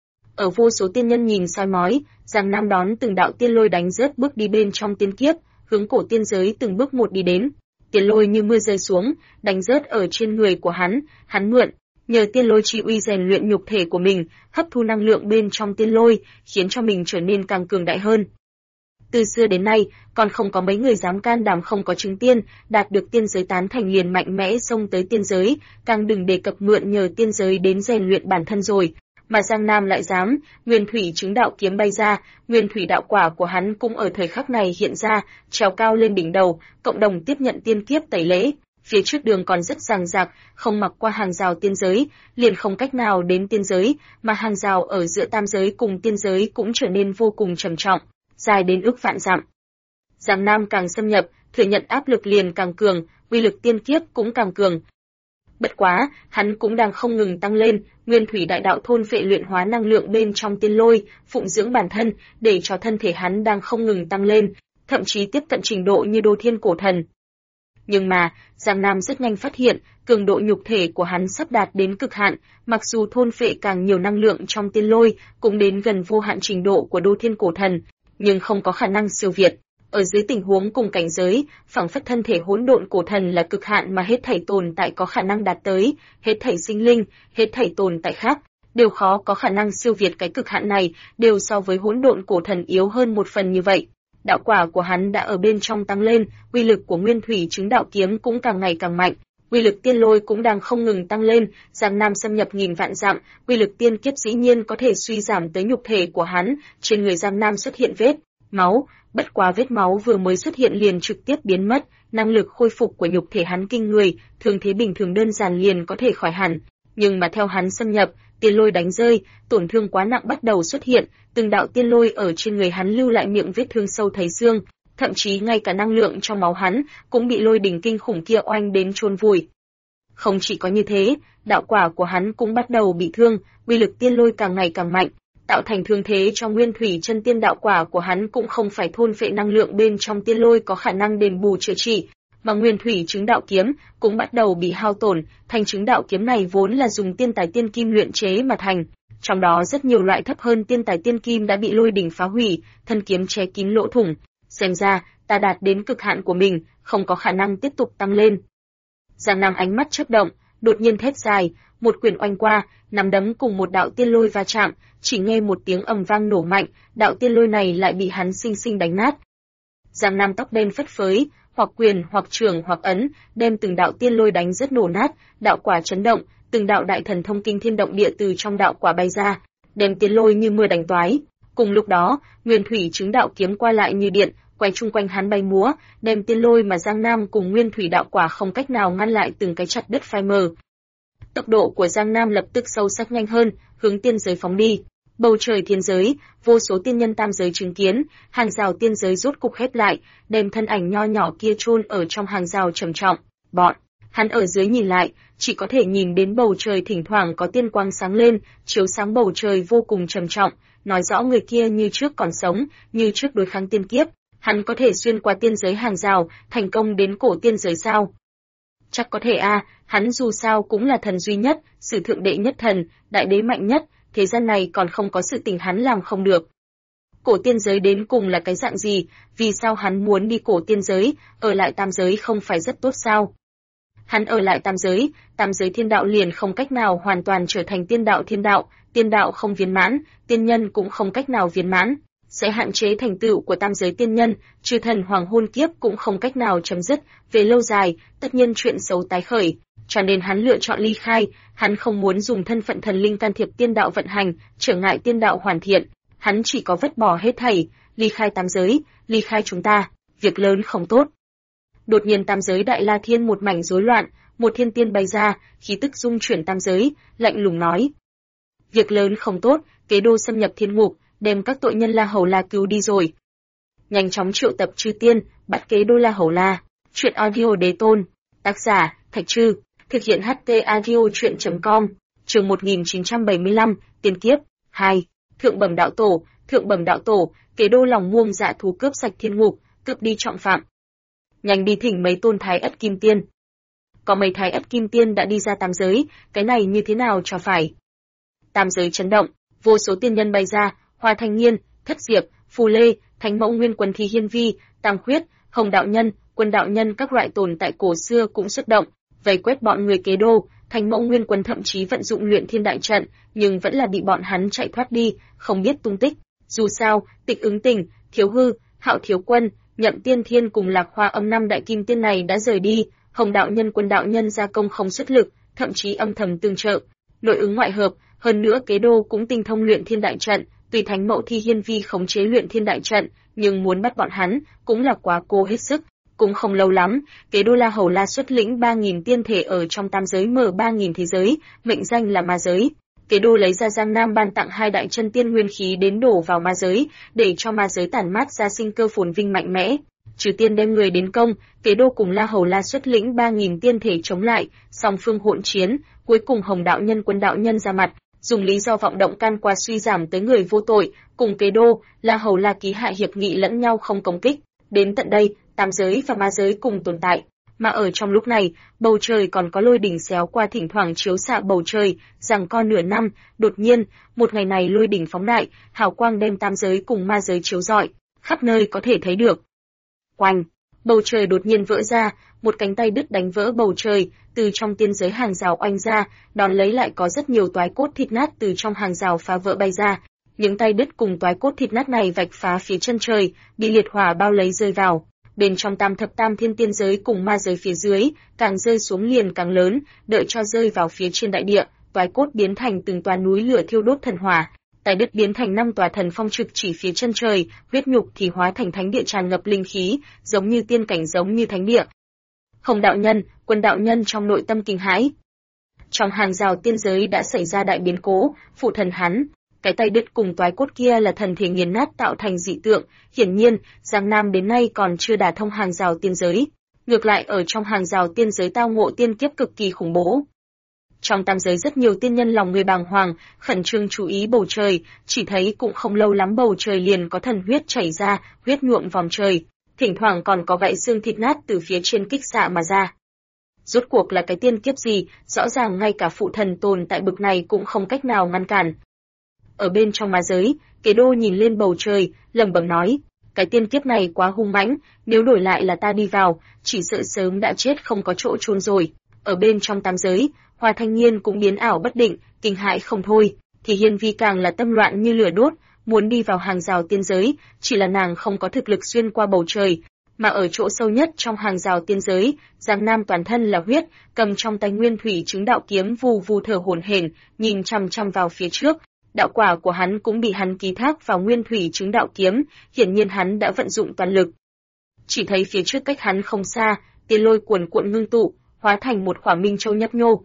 Ở vô số tiên nhân nhìn soi mói, Giang Nam đón từng đạo tiên lôi đánh rớt bước đi bên trong tiên kiếp, hướng cổ tiên giới từng bước một đi đến. Tiên lôi như mưa rơi xuống, đánh rớt ở trên người của hắn mượn, nhờ tiên lôi chi uy rèn luyện nhục thể của mình, hấp thu năng lượng bên trong tiên lôi, khiến cho mình trở nên càng cường đại hơn. Từ xưa đến nay, còn không có mấy người dám can đảm không có chứng tiên, đạt được tiên giới tán thành liền mạnh mẽ xông tới tiên giới, càng đừng đề cập mượn nhờ tiên giới đến rèn luyện bản thân rồi. Mà Giang Nam lại dám, nguyên thủy chứng đạo kiếm bay ra, nguyên thủy đạo quả của hắn cũng ở thời khắc này hiện ra, trèo cao lên đỉnh đầu, cộng đồng tiếp nhận tiên kiếp tẩy lễ. Phía trước đường còn rất ràng rạc, không mặc qua hàng rào tiên giới, liền không cách nào đến tiên giới, mà hàng rào ở giữa tam giới cùng tiên giới cũng trở nên vô cùng trầm trọng, dài đến ước vạn dặm. Giang Nam càng xâm nhập, thừa nhận áp lực liền càng cường, uy lực tiên kiếp cũng càng cường. Bất quá, hắn cũng đang không ngừng tăng lên, nguyên thủy đại đạo thôn phệ luyện hóa năng lượng bên trong tiên lôi, phụng dưỡng bản thân, để cho thân thể hắn đang không ngừng tăng lên, thậm chí tiếp cận trình độ như đô thiên cổ thần. Nhưng mà, Giang Nam rất nhanh phát hiện, cường độ nhục thể của hắn sắp đạt đến cực hạn, mặc dù thôn phệ càng nhiều năng lượng trong tiên lôi, cũng đến gần vô hạn trình độ của đô thiên cổ thần, nhưng không có khả năng siêu việt. Ở dưới tình huống cùng cảnh giới, phảng phất thân thể hỗn độn cổ thần là cực hạn mà hết thảy tồn tại có khả năng đạt tới, hết thảy sinh linh, hết thảy tồn tại khác đều khó có khả năng siêu việt cái cực hạn này, đều so với hỗn độn cổ thần yếu hơn một phần như vậy. Đạo quả của hắn đã ở bên trong tăng lên, uy lực của nguyên thủy chứng đạo kiếm cũng càng ngày càng mạnh, uy lực tiên lôi cũng đang không ngừng tăng lên, Giang Nam xâm nhập nghìn vạn dặm, uy lực tiên kiếp dĩ nhiên có thể suy giảm tới nhục thể của hắn, trên người Giang Nam xuất hiện vết máu, bất quá vết máu vừa mới xuất hiện liền trực tiếp biến mất, năng lực khôi phục của nhục thể hắn kinh người, thương thế bình thường đơn giản liền có thể khỏi hẳn, nhưng mà theo hắn xâm nhập, tiên lôi đánh rơi, tổn thương quá nặng bắt đầu xuất hiện, từng đạo tiên lôi ở trên người hắn lưu lại miệng vết thương sâu thấy xương, thậm chí ngay cả năng lượng trong máu hắn cũng bị lôi đỉnh kinh khủng kia oanh đến chôn vùi. Không chỉ có như thế, đạo quả của hắn cũng bắt đầu bị thương, uy lực tiên lôi càng ngày càng mạnh, tạo thành thương thế trong nguyên thủy chân tiên đạo quả của hắn cũng không phải thôn phệ năng lượng bên trong tiên lôi có khả năng đền bù chữa trị, mà nguyên thủy chứng đạo kiếm cũng bắt đầu bị hao tổn, thanh chứng đạo kiếm này vốn là dùng tiên tài tiên kim luyện chế mà thành, trong đó rất nhiều loại thấp hơn tiên tài tiên kim đã bị lôi đỉnh phá hủy, thân kiếm che kín lỗ thủng, xem ra ta đạt đến cực hạn của mình, không có khả năng tiếp tục tăng lên. Giang Nam ánh mắt chớp động, đột nhiên thét dài, một quyền oanh qua, nắm đấm cùng một đạo tiên lôi va chạm, chỉ nghe một tiếng ầm vang nổ mạnh, đạo tiên lôi này lại bị hắn sinh sinh đánh nát. Giang Nam tóc đen phất phới, hoặc quyền hoặc trường hoặc ấn, đem từng đạo tiên lôi đánh rất nổ nát, đạo quả chấn động, từng đạo đại thần thông kinh thiên động địa từ trong đạo quả bay ra, đem tiên lôi như mưa đánh toái. Cùng lúc đó, nguyên thủy chứng đạo kiếm qua lại như điện, quay chung quanh hắn bay múa, đem tiên lôi mà Giang Nam cùng nguyên thủy đạo quả không cách nào ngăn lại từng cái chặt đứt phai mờ. Tốc độ của Giang Nam lập tức sâu sắc nhanh hơn, hướng tiên giới phóng đi. Bầu trời thiên giới, vô số tiên nhân tam giới chứng kiến, hàng rào tiên giới rốt cục khép lại, đem thân ảnh nho nhỏ kia chôn ở trong hàng rào trầm trọng. Hắn ở dưới nhìn lại, chỉ có thể nhìn đến bầu trời thỉnh thoảng có tiên quang sáng lên, chiếu sáng bầu trời vô cùng trầm trọng, nói rõ người kia như trước còn sống, như trước đối kháng tiên kiếp, hắn có thể xuyên qua tiên giới hàng rào, thành công đến cổ tiên giới sao? Chắc có thể a, hắn dù sao cũng là thần duy nhất, sử thượng đệ nhất thần, đại đế mạnh nhất, thế gian này còn không có sự tình hắn làm không được. Cổ tiên giới đến cùng là cái dạng gì, vì sao hắn muốn đi cổ tiên giới, ở lại tam giới không phải rất tốt sao? Hắn ở lại tam giới thiên đạo liền không cách nào hoàn toàn trở thành tiên đạo không viên mãn, tiên nhân cũng không cách nào viên mãn. sẽ hạn chế thành tựu của tam giới tiên nhân, chư thần hoàng hôn kiếp cũng không cách nào chấm dứt, về lâu dài, tất nhiên chuyện xấu tái khởi, cho nên hắn lựa chọn ly khai, hắn không muốn dùng thân phận thần linh can thiệp tiên đạo vận hành, trở ngại tiên đạo hoàn thiện, hắn chỉ có vứt bỏ hết thảy, ly khai tam giới, ly khai chúng ta, việc lớn không tốt. Đột nhiên tam giới Đại La Thiên một mảnh rối loạn, một thiên tiên bay ra, khí tức dung chuyển tam giới, lạnh lùng nói: việc lớn không tốt, Kế Đô xâm nhập thiên ngục, đem các tội nhân La Hầu La cứu đi rồi. Nhanh chóng triệu tập chư tiên, bắt Kế Đô La Hầu La. Chuyện audio Đế Tôn. Tác giả: Thạch Trư. Thực hiện HT audio truyện.com. Chương 1975, Tiên kiếp 2. Thượng bẩm đạo tổ, thượng bẩm đạo tổ, Kế Đô lòng muông dạ thú cướp sạch thiên ngục, cướp đi trọng phạm. Nhanh đi thỉnh mấy tôn thái ất kim tiên. Có mấy thái ất kim tiên đã đi ra tam giới, cái này như thế nào cho phải? Tam giới chấn động, vô số tiên nhân bay ra, Hoa Thanh Nghiên, Thất Diệp, Phù Lê, Thánh Mẫu Nguyên Quân Thi Hiên Vi, Tam Khuyết, Hồng đạo nhân, Quân đạo nhân các loại tồn tại cổ xưa cũng xuất động, vây quét bọn người Kế Đô. Thánh Mẫu Nguyên Quân thậm chí vận dụng luyện thiên đại trận, nhưng vẫn là bị bọn hắn chạy thoát đi, không biết tung tích. Dù sao, Tịch Ứng Tình, Thiếu Hư, Hạo Thiếu Quân, Nhậm Tiên Thiên cùng Lạc Hoa Âm năm đại kim tiên này đã rời đi, Hồng đạo nhân Quân đạo nhân gia công không xuất lực, thậm chí âm thầm tương trợ, nội ứng ngoại hợp, hơn nữa Kế Đô cũng tinh thông luyện thiên đại trận, tùy Thánh Mẫu Thi Hiên Vi khống chế luyện thiên đại trận, nhưng muốn bắt bọn hắn cũng là quá cố hết sức. Cũng không lâu lắm, Kế Đô La Hầu La xuất lĩnh 3000 tiên thể ở trong tam giới mở 3000 thế giới, mệnh danh là ma giới. Kế Đô lấy ra Giang Nam ban tặng 2 đại chân tiên nguyên khí đến đổ vào ma giới, để cho ma giới tản mát ra sinh cơ phồn vinh mạnh mẽ. Trừ tiên đem người đến công, Kế Đô cùng La Hầu La xuất lĩnh 3000 tiên thể chống lại, song phương hỗn chiến, cuối cùng Hồng đạo nhân Quân đạo nhân ra mặt, dùng lý do vọng động can qua suy giảm tới người vô tội, cùng Kế Đô, La Hầu La ký hạ hiệp nghị lẫn nhau không công kích. Đến tận đây, tam giới và ma giới cùng tồn tại, mà ở trong lúc này, bầu trời còn có lôi đỉnh xéo qua thỉnh thoảng chiếu xạ bầu trời, rằng co nửa năm, đột nhiên, một ngày này lôi đỉnh phóng đại, hào quang đem tam giới cùng ma giới chiếu rọi, khắp nơi có thể thấy được. Oanh, bầu trời đột nhiên vỡ ra, một cánh tay đứt đánh vỡ bầu trời, từ trong tiên giới hàng rào oanh ra, đón lấy lại có rất nhiều toái cốt thịt nát từ trong hàng rào phá vỡ bay ra. Những tay đứt cùng toái cốt thịt nát này vạch phá phía chân trời, bị liệt hỏa bao lấy rơi vào. Bên trong tam thập tam thiên tiên giới cùng ma giới phía dưới, càng rơi xuống liền càng lớn, đợi cho rơi vào phía trên đại địa, toái cốt biến thành từng tòa núi lửa thiêu đốt thần hỏa, tay đứt biến thành 5 tòa thần phong trực chỉ phía chân trời, huyết nhục thì hóa thành thánh địa tràn ngập linh khí, giống như tiên cảnh giống như thánh địa. Hồng đạo nhân, Quân đạo nhân trong nội tâm kinh hãi. Trong hàng rào tiên giới đã xảy ra đại biến cố, phụ thần hắn, cái tay đứt cùng toái cốt kia là thần thể nghiền nát tạo thành dị tượng, hiển nhiên, Giang Nam đến nay còn chưa đả thông hàng rào tiên giới, ngược lại ở trong hàng rào tiên giới tao ngộ tiên kiếp cực kỳ khủng bố. Trong tam giới rất nhiều tiên nhân lòng người bàng hoàng, khẩn trương chú ý bầu trời, chỉ thấy cũng không lâu lắm bầu trời liền có thần huyết chảy ra, huyết nhuộm vòng trời, thỉnh thoảng còn có gãy xương thịt nát từ phía trên kích xạ mà ra. Rốt cuộc là cái tiên kiếp gì, rõ ràng ngay cả phụ thần tồn tại bực này cũng không cách nào ngăn cản. Ở bên trong ma giới, Kế Đô nhìn lên bầu trời, lẩm bẩm nói, cái tiên kiếp này quá hung mãnh, nếu đổi lại là ta đi vào, chỉ sợ sớm đã chết không có chỗ chôn rồi. Ở bên trong tam giới, Hoa Thanh Nghiên cũng biến ảo bất định, kinh hãi không thôi, thì Hiên Vi càng là tâm loạn như lửa đốt, muốn đi vào hàng rào tiên giới, chỉ là nàng không có thực lực xuyên qua bầu trời, mà ở chỗ sâu nhất trong hàng rào tiên giới, Giang Nam toàn thân là huyết, cầm trong tay nguyên thủy chứng đạo kiếm vù vù thở hổn hển, nhìn chằm chằm vào phía trước. Đạo quả của hắn cũng bị hắn ký thác vào nguyên thủy chứng đạo kiếm, hiển nhiên hắn đã vận dụng toàn lực. Chỉ thấy phía trước cách hắn không xa, tiên lôi cuồn cuộn ngưng tụ, hóa thành một khỏa minh châu nhấp nhô.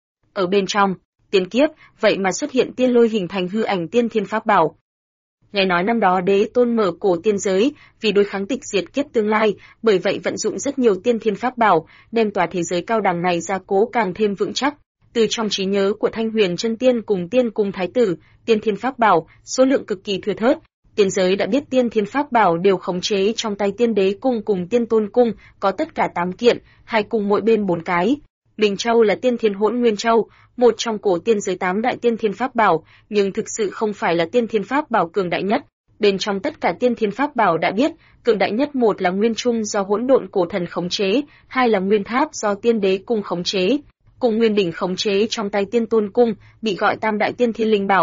Ở bên trong, tiên kiếp, vậy mà xuất hiện tiên lôi hình thành hư ảnh tiên thiên pháp bảo. Nghe nói năm đó Đế Tôn mở cổ tiên giới, vì đối kháng tịch diệt kiếp tương lai, bởi vậy vận dụng rất nhiều tiên thiên pháp bảo, đem tòa thế giới cao đẳng này gia cố càng thêm vững chắc. Từ trong trí nhớ của Thanh Huyền Chân Tiên cùng Tiên Cung Thái Tử, tiên thiên pháp bảo, số lượng cực kỳ thưa thớt. Tiên giới đã biết tiên thiên pháp bảo đều khống chế trong tay Tiên Đế Cung cùng Tiên Tôn Cung, có tất cả 8 kiện, 2 cung mỗi bên 4 cái. Minh Châu là Tiên Thiên Hỗn Nguyên Châu, một trong cổ tiên giới 8 đại tiên thiên pháp bảo, nhưng thực sự không phải là tiên thiên pháp bảo cường đại nhất. Bên trong tất cả tiên thiên pháp bảo đã biết, cường đại nhất một là Nguyên Trung do Hỗn Độn Cổ Thần khống chế, 2 là Nguyên Tháp do Tiên Đế Cung khống chế, cùng Nguyên Đỉnh khống chế trong tay Tiên Tôn Cung, bị gọi Tam đại tiên thiên linh bảo.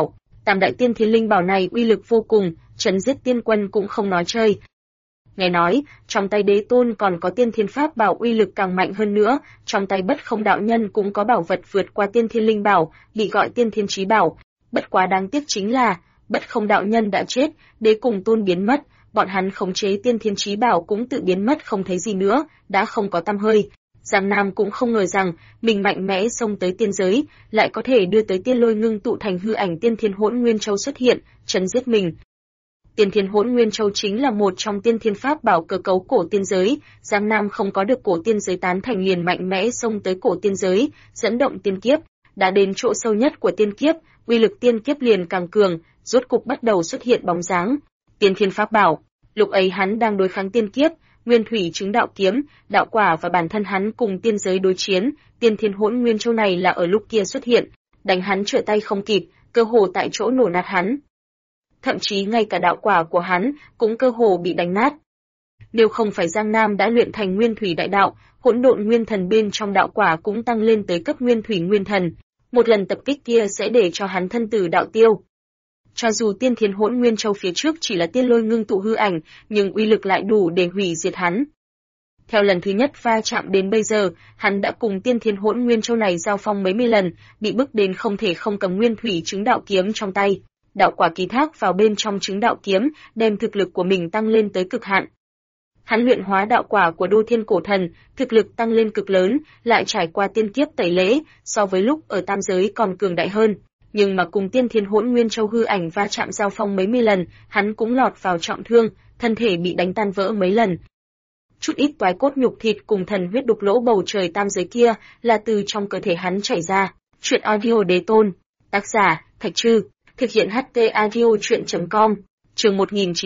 Tam đại tiên thiên linh bảo này uy lực vô cùng, trấn giết tiên quân cũng không nói chơi. Nghe nói, trong tay Đế Tôn còn có tiên thiên pháp bảo uy lực càng mạnh hơn nữa, trong tay Bất Không đạo nhân cũng có bảo vật vượt qua tiên thiên linh bảo, bị gọi tiên thiên chí bảo. Bất quá đáng tiếc chính là, Bất Không đạo nhân đã chết, Đế cùng Tôn biến mất, bọn hắn khống chế tiên thiên chí bảo cũng tự biến mất không thấy gì nữa, đã không có tăm hơi. Giang Nam cũng không ngờ rằng, mình mạnh mẽ xông tới tiên giới, lại có thể đưa tới tiên lôi ngưng tụ thành hư ảnh tiên thiên hỗn nguyên châu xuất hiện, trấn giết mình. Tiên thiên hỗn nguyên châu chính là một trong tiên thiên pháp bảo cơ cấu cổ tiên giới, Giang Nam không có được cổ tiên giới tán thành liền mạnh mẽ xông tới cổ tiên giới, dẫn động tiên kiếp, đã đến chỗ sâu nhất của tiên kiếp, uy lực tiên kiếp liền càng cường, rốt cục bắt đầu xuất hiện bóng dáng. Tiên thiên pháp bảo, lúc ấy hắn đang đối kháng tiên kiếp, Nguyên Thủy chứng đạo kiếm, đạo quả và bản thân hắn cùng tiên giới đối chiến, tiên thiên hỗn nguyên châu này là ở lúc kia xuất hiện, đánh hắn trở tay không kịp, cơ hồ tại chỗ nổ nát hắn. Thậm chí ngay cả đạo quả của hắn cũng cơ hồ bị đánh nát. Nếu không phải Giang Nam đã luyện thành Nguyên Thủy đại đạo, hỗn độn nguyên thần bên trong đạo quả cũng tăng lên tới cấp Nguyên Thủy nguyên thần, một lần tập kích kia sẽ để cho hắn thân tử đạo tiêu. Cho dù tiên thiên hỗn nguyên châu phía trước chỉ là tiên lôi ngưng tụ hư ảnh, nhưng uy lực lại đủ để hủy diệt hắn. Theo lần thứ nhất va chạm đến bây giờ, hắn đã cùng tiên thiên hỗn nguyên châu này giao phong mấy mươi lần, bị bức đến không thể không cầm Nguyên Thủy chứng đạo kiếm trong tay. Đạo quả ký thác vào bên trong chứng đạo kiếm, đem thực lực của mình tăng lên tới cực hạn. Hắn luyện hóa đạo quả của Đô Thiên Cổ Thần, thực lực tăng lên cực lớn, lại trải qua tiên kiếp tẩy lễ, so với lúc ở tam giới còn cường đại hơn. Nhưng mà cùng tiên thiên hỗn nguyên châu hư ảnh va chạm giao phong mấy mươi lần, hắn cũng lọt vào trọng thương, thân thể bị đánh tan vỡ mấy lần. Chút ít toái cốt nhục thịt cùng thần huyết đục lỗ bầu trời tam giới kia là từ trong cơ thể hắn chảy ra. Truyện audio Đế Tôn, tác giả Thạch Trư, thực hiện HT audio truyện.com. Chương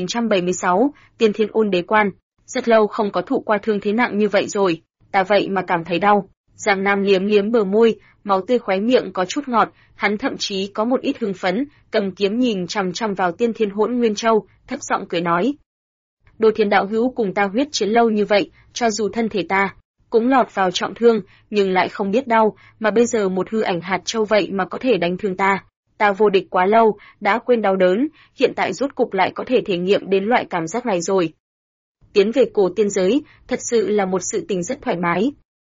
1976, Tiên Thiên Ôn Đế Quan. Rất lâu không có thụ qua thương thế nặng như vậy rồi, ta vậy mà cảm thấy đau. Giang Nam liếm liếm bờ môi, máu tươi khóe miệng có chút ngọt, hắn thậm chí có một ít hưng phấn, cầm kiếm nhìn chằm chằm vào Tiên Thiên Hỗn Nguyên Châu, thấp giọng cười nói: Đô Thiên đạo hữu cùng ta huyết chiến lâu như vậy, cho dù thân thể ta cũng lọt vào trọng thương, nhưng lại không biết đau, mà bây giờ một hư ảnh hạt châu vậy mà có thể đánh thương ta. Ta vô địch quá lâu, đã quên đau đớn, hiện tại rốt cục lại có thể thể nghiệm đến loại cảm giác này rồi. Tiến về cổ tiên giới, thật sự là một sự tình rất thoải mái.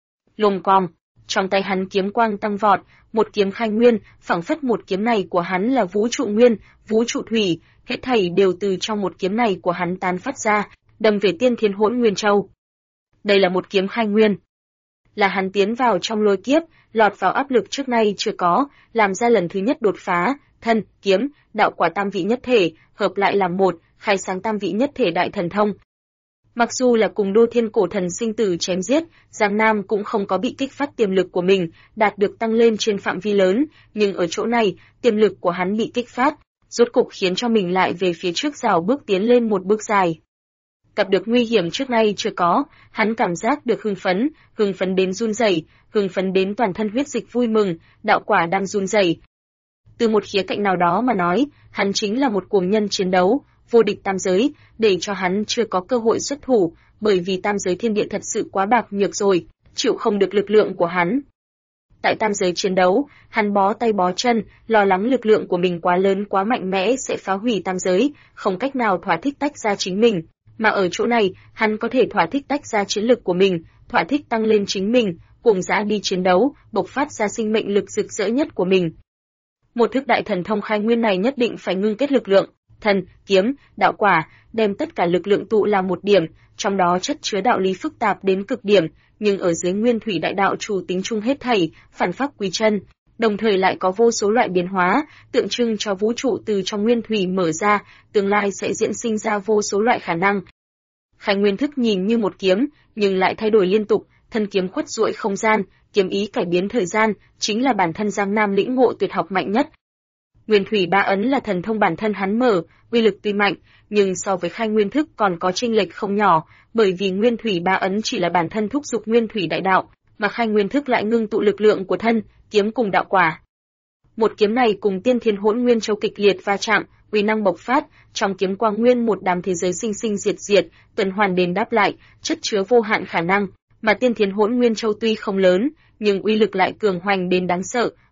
Lồm còm, trong tay hắn kiếm quang tăng vọt, một kiếm khai nguyên, phảng phất một kiếm này của hắn là vũ trụ nguyên, vũ trụ thủy, hết thảy đều từ trong một kiếm này của hắn tán phát ra, đâm về Tiên Thiên Hỗn Nguyên Châu. Đây là một kiếm khai nguyên, là hắn tiến vào trong lôi kiếp, lọt vào áp lực trước nay chưa có, làm ra lần thứ nhất đột phá, thân, kiếm, đạo quả tam vị nhất thể, hợp lại làm một, khai sáng tam vị nhất thể đại thần thông. Mặc dù là cùng Đô Thiên Cổ Thần sinh tử chém giết, Giang Nam cũng không có bị kích phát tiềm lực của mình, đạt được tăng lên trên phạm vi lớn, nhưng ở chỗ này, tiềm lực của hắn bị kích phát, rốt cục khiến cho mình lại về phía trước rào bước tiến lên một bước dài. Gặp được nguy hiểm trước nay chưa có, hắn cảm giác được hưng phấn đến run rẩy, hưng phấn đến toàn thân huyết dịch vui mừng, đạo quả đang run rẩy. Từ một khía cạnh nào đó mà nói, hắn chính là một cuồng nhân chiến đấu, vô địch tam giới, để cho hắn chưa có cơ hội xuất thủ, bởi vì tam giới thiên địa thật sự quá bạc nhược rồi, chịu không được lực lượng của hắn. Tại tam giới chiến đấu, hắn bó tay bó chân, lo lắng lực lượng của mình quá lớn quá mạnh mẽ sẽ phá hủy tam giới, không cách nào thỏa thích tách ra chính mình. Mà ở chỗ này, hắn có thể thỏa thích tách ra chiến lực của mình, thỏa thích tăng lên chính mình, cùng dã đi chiến đấu, bộc phát ra sinh mệnh lực rực rỡ nhất của mình. Một thức đại thần thông khai nguyên này nhất định phải ngưng kết lực lượng, thần, kiếm, đạo quả, đem tất cả lực lượng tụ làm một điểm, trong đó chất chứa đạo lý phức tạp đến cực điểm, nhưng ở dưới Nguyên Thủy đại đạo chủ tính chung hết thảy, phản pháp quy chân, đồng thời lại có vô số loại biến hóa, tượng trưng cho vũ trụ từ trong Nguyên Thủy mở ra, tương lai sẽ diễn sinh ra vô số loại khả năng. Khai nguyên thức nhìn như một kiếm, nhưng lại thay đổi liên tục, thân kiếm khuất duỗi không gian, kiếm ý cải biến thời gian, chính là bản thân Giang Nam lĩnh ngộ tuyệt học mạnh nhất. Nguyên Thủy ba ấn là thần thông bản thân hắn mở, uy lực tuy mạnh, nhưng so với khai nguyên thức còn có chênh lệch không nhỏ, bởi vì Nguyên Thủy ba ấn chỉ là bản thân thúc giục Nguyên Thủy đại đạo, mà khai nguyên thức lại ngưng tụ lực lượng của thân, kiếm cùng đạo quả. Một kiếm này cùng Tiên Thiên Hỗn Nguyên Châu kịch liệt va chạm, uy năng bộc phát, trong kiếm quang nguyên một đám thế giới sinh sinh diệt diệt, tuần hoàn đền đáp lại, chất chứa vô hạn khả năng, mà Tiên Thiên Hỗn Nguyên Châu tuy không lớn, nhưng uy lực lại cường hoành đến đáng sợ,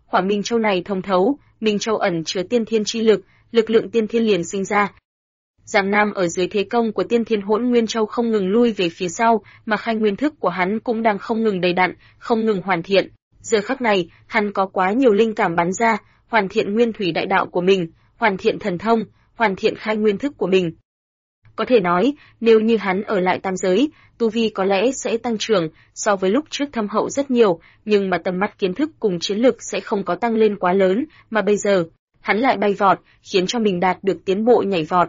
Quả Minh Châu này thông thấu, Minh Châu ẩn chứa tiên thiên chi lực, lực lượng tiên thiên liền sinh ra. Giang Nam ở dưới thế công của tiên thiên hỗn nguyên châu không ngừng lui về phía sau, mà khai nguyên thức của hắn cũng đang không ngừng đầy đặn, không ngừng hoàn thiện. Giờ khắc này, hắn có quá nhiều linh cảm bắn ra, hoàn thiện nguyên thủy đại đạo của mình, hoàn thiện thần thông, hoàn thiện khai nguyên thức của mình. Có thể nói, nếu như hắn ở lại tam giới, tu vi có lẽ sẽ tăng trưởng, so với lúc trước thâm hậu rất nhiều, nhưng mà tầm mắt kiến thức cùng chiến lực sẽ không có tăng lên quá lớn, mà bây giờ, hắn lại bay vọt, khiến cho mình đạt được tiến bộ nhảy vọt.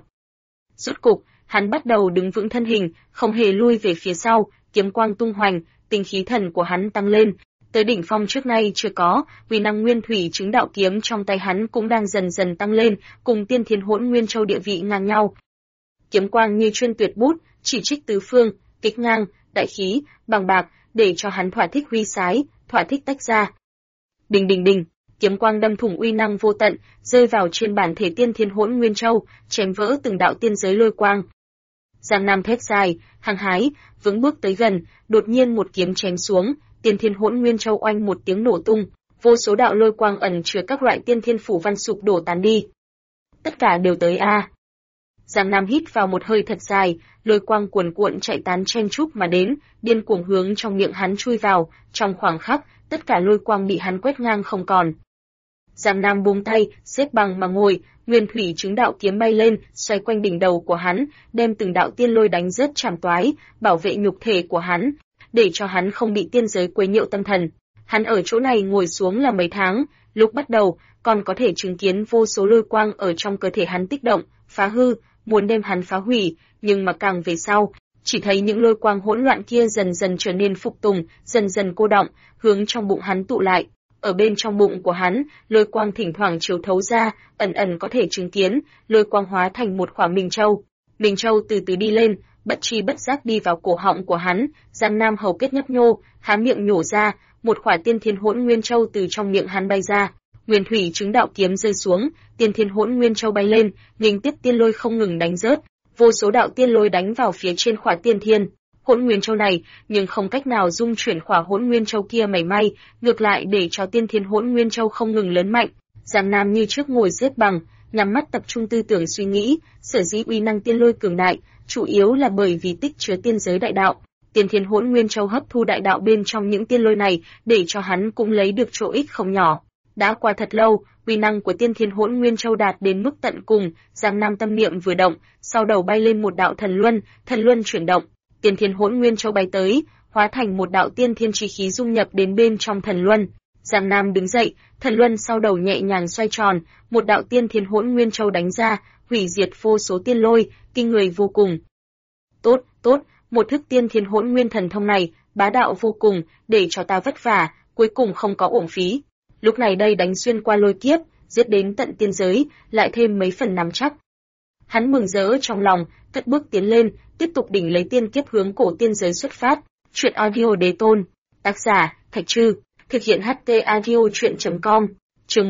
Rốt cục, hắn bắt đầu đứng vững thân hình, không hề lui về phía sau, kiếm quang tung hoành, tinh khí thần của hắn tăng lên, tới đỉnh phong trước nay chưa có, uy năng nguyên thủy chứng đạo kiếm trong tay hắn cũng đang dần dần tăng lên, cùng tiên thiên hỗn nguyên châu địa vị ngang nhau. Kiếm quang như chuyên tuyệt bút, chỉ trích tứ phương, kích ngang, đại khí, bằng bạc, để cho hắn thỏa thích huy sái, thỏa thích tách ra. Đình đình đình, kiếm quang đâm thủng uy năng vô tận, rơi vào trên bản thể tiên thiên hỗn nguyên châu, chém vỡ từng đạo tiên giới lôi quang. Giang Nam thét dài, hăng hái, vững bước tới gần, đột nhiên một kiếm chém xuống, tiên thiên hỗn nguyên châu oanh một tiếng nổ tung, vô số đạo lôi quang ẩn chứa các loại tiên thiên phủ văn sụp đổ tán đi. Tất cả đều tới a. Giang Nam hít vào một hơi thật dài, lôi quang cuồn cuộn chạy tán chen chúc mà đến, điên cuồng hướng trong miệng hắn chui vào, trong khoảng khắc, tất cả lôi quang bị hắn quét ngang không còn. Giang Nam buông tay, xếp bằng mà ngồi, nguyên thủy chứng đạo kiếm bay lên, xoay quanh đỉnh đầu của hắn, đem từng đạo tiên lôi đánh rớt chảm toái, bảo vệ nhục thể của hắn, để cho hắn không bị tiên giới quấy nhiễu tâm thần. Hắn ở chỗ này ngồi xuống là mấy tháng, lúc bắt đầu, còn có thể chứng kiến vô số lôi quang ở trong cơ thể hắn tích động, phá hư, muốn đem hắn phá hủy, nhưng mà càng về sau, chỉ thấy những lôi quang hỗn loạn kia dần dần trở nên phục tùng, dần dần cô đọng, hướng trong bụng hắn tụ lại. Ở bên trong bụng của hắn, lôi quang thỉnh thoảng chiếu thấu ra, ẩn ẩn có thể chứng kiến, lôi quang hóa thành một quả Minh Châu. Minh Châu từ từ đi lên, bất tri bất giác đi vào cổ họng của hắn, Giang Nam hầu kết nhấp nhô, há miệng nhổ ra, một quả tiên thiên hỗn nguyên châu từ trong miệng hắn bay ra. Nguyên thủy chứng đạo kiếm rơi xuống, tiên thiên hỗn nguyên châu bay lên, nghênh tiếp tiên lôi không ngừng đánh rớt, vô số đạo tiên lôi đánh vào phía trên quả tiên thiên hỗn nguyên châu này, nhưng không cách nào dung chuyển quả hỗn nguyên châu kia mảy may, ngược lại để cho tiên thiên hỗn nguyên châu không ngừng lớn mạnh. Giang Nam như trước ngồi xếp bằng, nhắm mắt tập trung tư tưởng suy nghĩ, sở dĩ uy năng tiên lôi cường đại, chủ yếu là bởi vì tích chứa tiên giới đại đạo. Tiên thiên hỗn nguyên châu hấp thu đại đạo bên trong những tiên lôi này, để cho hắn cũng lấy được chỗ ích không nhỏ. Đã qua thật lâu, uy năng của tiên thiên hỗn nguyên châu đạt đến mức tận cùng, Giang Nam tâm niệm vừa động, sau đầu bay lên một đạo thần luân chuyển động, tiên thiên hỗn nguyên châu bay tới, hóa thành một đạo tiên thiên chi khí dung nhập đến bên trong thần luân. Giang Nam đứng dậy, thần luân sau đầu nhẹ nhàng xoay tròn, một đạo tiên thiên hỗn nguyên châu đánh ra, hủy diệt vô số tiên lôi, kinh người vô cùng. Tốt, tốt, một thức tiên thiên hỗn nguyên thần thông này, bá đạo vô cùng, để cho ta vất vả, cuối cùng không có uổng phí. Lúc này đây đánh xuyên qua lôi kiếp, giết đến tận tiên giới, lại thêm mấy phần nắm chắc. Hắn mừng rỡ trong lòng, cất bước tiến lên, tiếp tục đỉnh lấy tiên kiếp hướng cổ tiên giới xuất phát. Truyện audio đế tôn, tác giả Thạch Trư, thực hiện HT audio truyện.com. Chương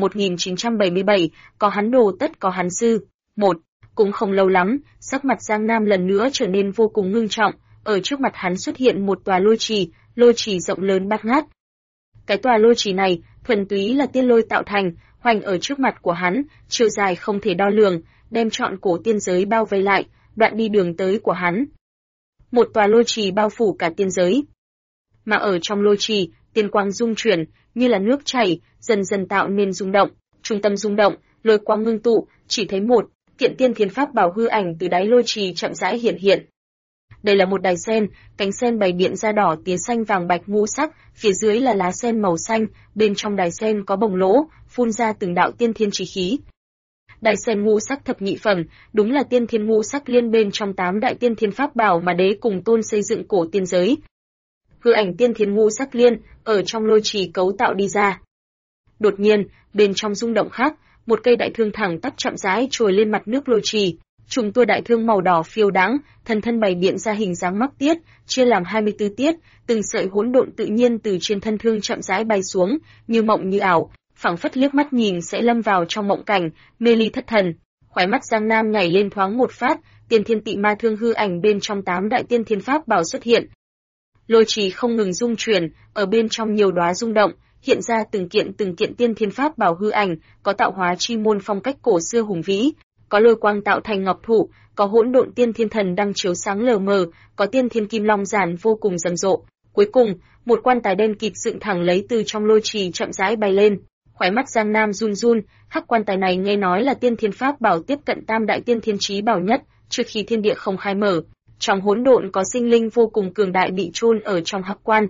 1977, có hắn đồ tất có hắn sư. 1. Cũng không lâu lắm, sắc mặt Giang Nam lần nữa trở nên vô cùng ngưng trọng, ở trước mặt hắn xuất hiện một tòa lôi trì rộng lớn bát ngát. Cái tòa lôi trì này, thuần túy là tiên lôi tạo thành, hoành ở trước mặt của hắn, chiều dài không thể đo lường, đem trọn cổ tiên giới bao vây lại, đoạn đi đường tới của hắn. Một tòa lôi trì bao phủ cả tiên giới. Mà ở trong lôi trì, tiên quang dung chuyển, như là nước chảy, dần dần tạo nên rung động. Trung tâm rung động, lôi quang ngưng tụ, chỉ thấy một kiện tiên thiên pháp bảo hư ảnh từ đáy lôi trì chậm rãi hiện hiện. Đây là một đài sen, cánh sen bày biện ra đỏ tía xanh vàng bạch ngũ sắc, phía dưới là lá sen màu xanh, bên trong đài sen có bồng lỗ, phun ra từng đạo tiên thiên chi khí. Đài sen ngũ sắc thập nhị phẩm, đúng là tiên thiên ngũ sắc liên bên trong 8 đại tiên thiên pháp bảo mà đế cùng tôn xây dựng cổ tiên giới. Hư ảnh tiên thiên ngũ sắc liên ở trong lôi trì cấu tạo đi ra. Đột nhiên, bên trong rung động khác, một cây đại thương thẳng tắp chậm rãi trồi lên mặt nước lôi trì. Trùng tua đại thương màu đỏ phiêu đãng, thân thân bày biện ra hình dáng mắc tiết, chia làm 24 tiết, từng sợi hỗn độn tự nhiên từ trên thân thương chậm rãi bay xuống, như mộng như ảo, phảng phất liếc mắt nhìn sẽ lâm vào trong mộng cảnh, mê ly thất thần. Khóe mắt Giang Nam nhảy lên thoáng một phát, tiên thiên tị ma thương hư ảnh bên trong 8 đại tiên thiên pháp bảo xuất hiện. Lôi trì không ngừng rung chuyển, ở bên trong nhiều đóa rung động, hiện ra từng kiện tiên thiên pháp bảo hư ảnh, có tạo hóa chi môn phong cách cổ xưa hùng vĩ, có lôi quang tạo thành ngọc thụ, có hỗn độn tiên thiên thần đang chiếu sáng lờ mờ, có tiên thiên kim long giản vô cùng rầm rộ. Cuối cùng, một quan tài đen kịt dựng thẳng lấy từ trong lôi trì chậm rãi bay lên. Khóe mắt Giang Nam run run, hắc quan tài này nghe nói là tiên thiên pháp bảo tiếp cận tam đại tiên thiên chí bảo nhất, trước khi thiên địa không khai mở. Trong hỗn độn có sinh linh vô cùng cường đại bị chôn ở trong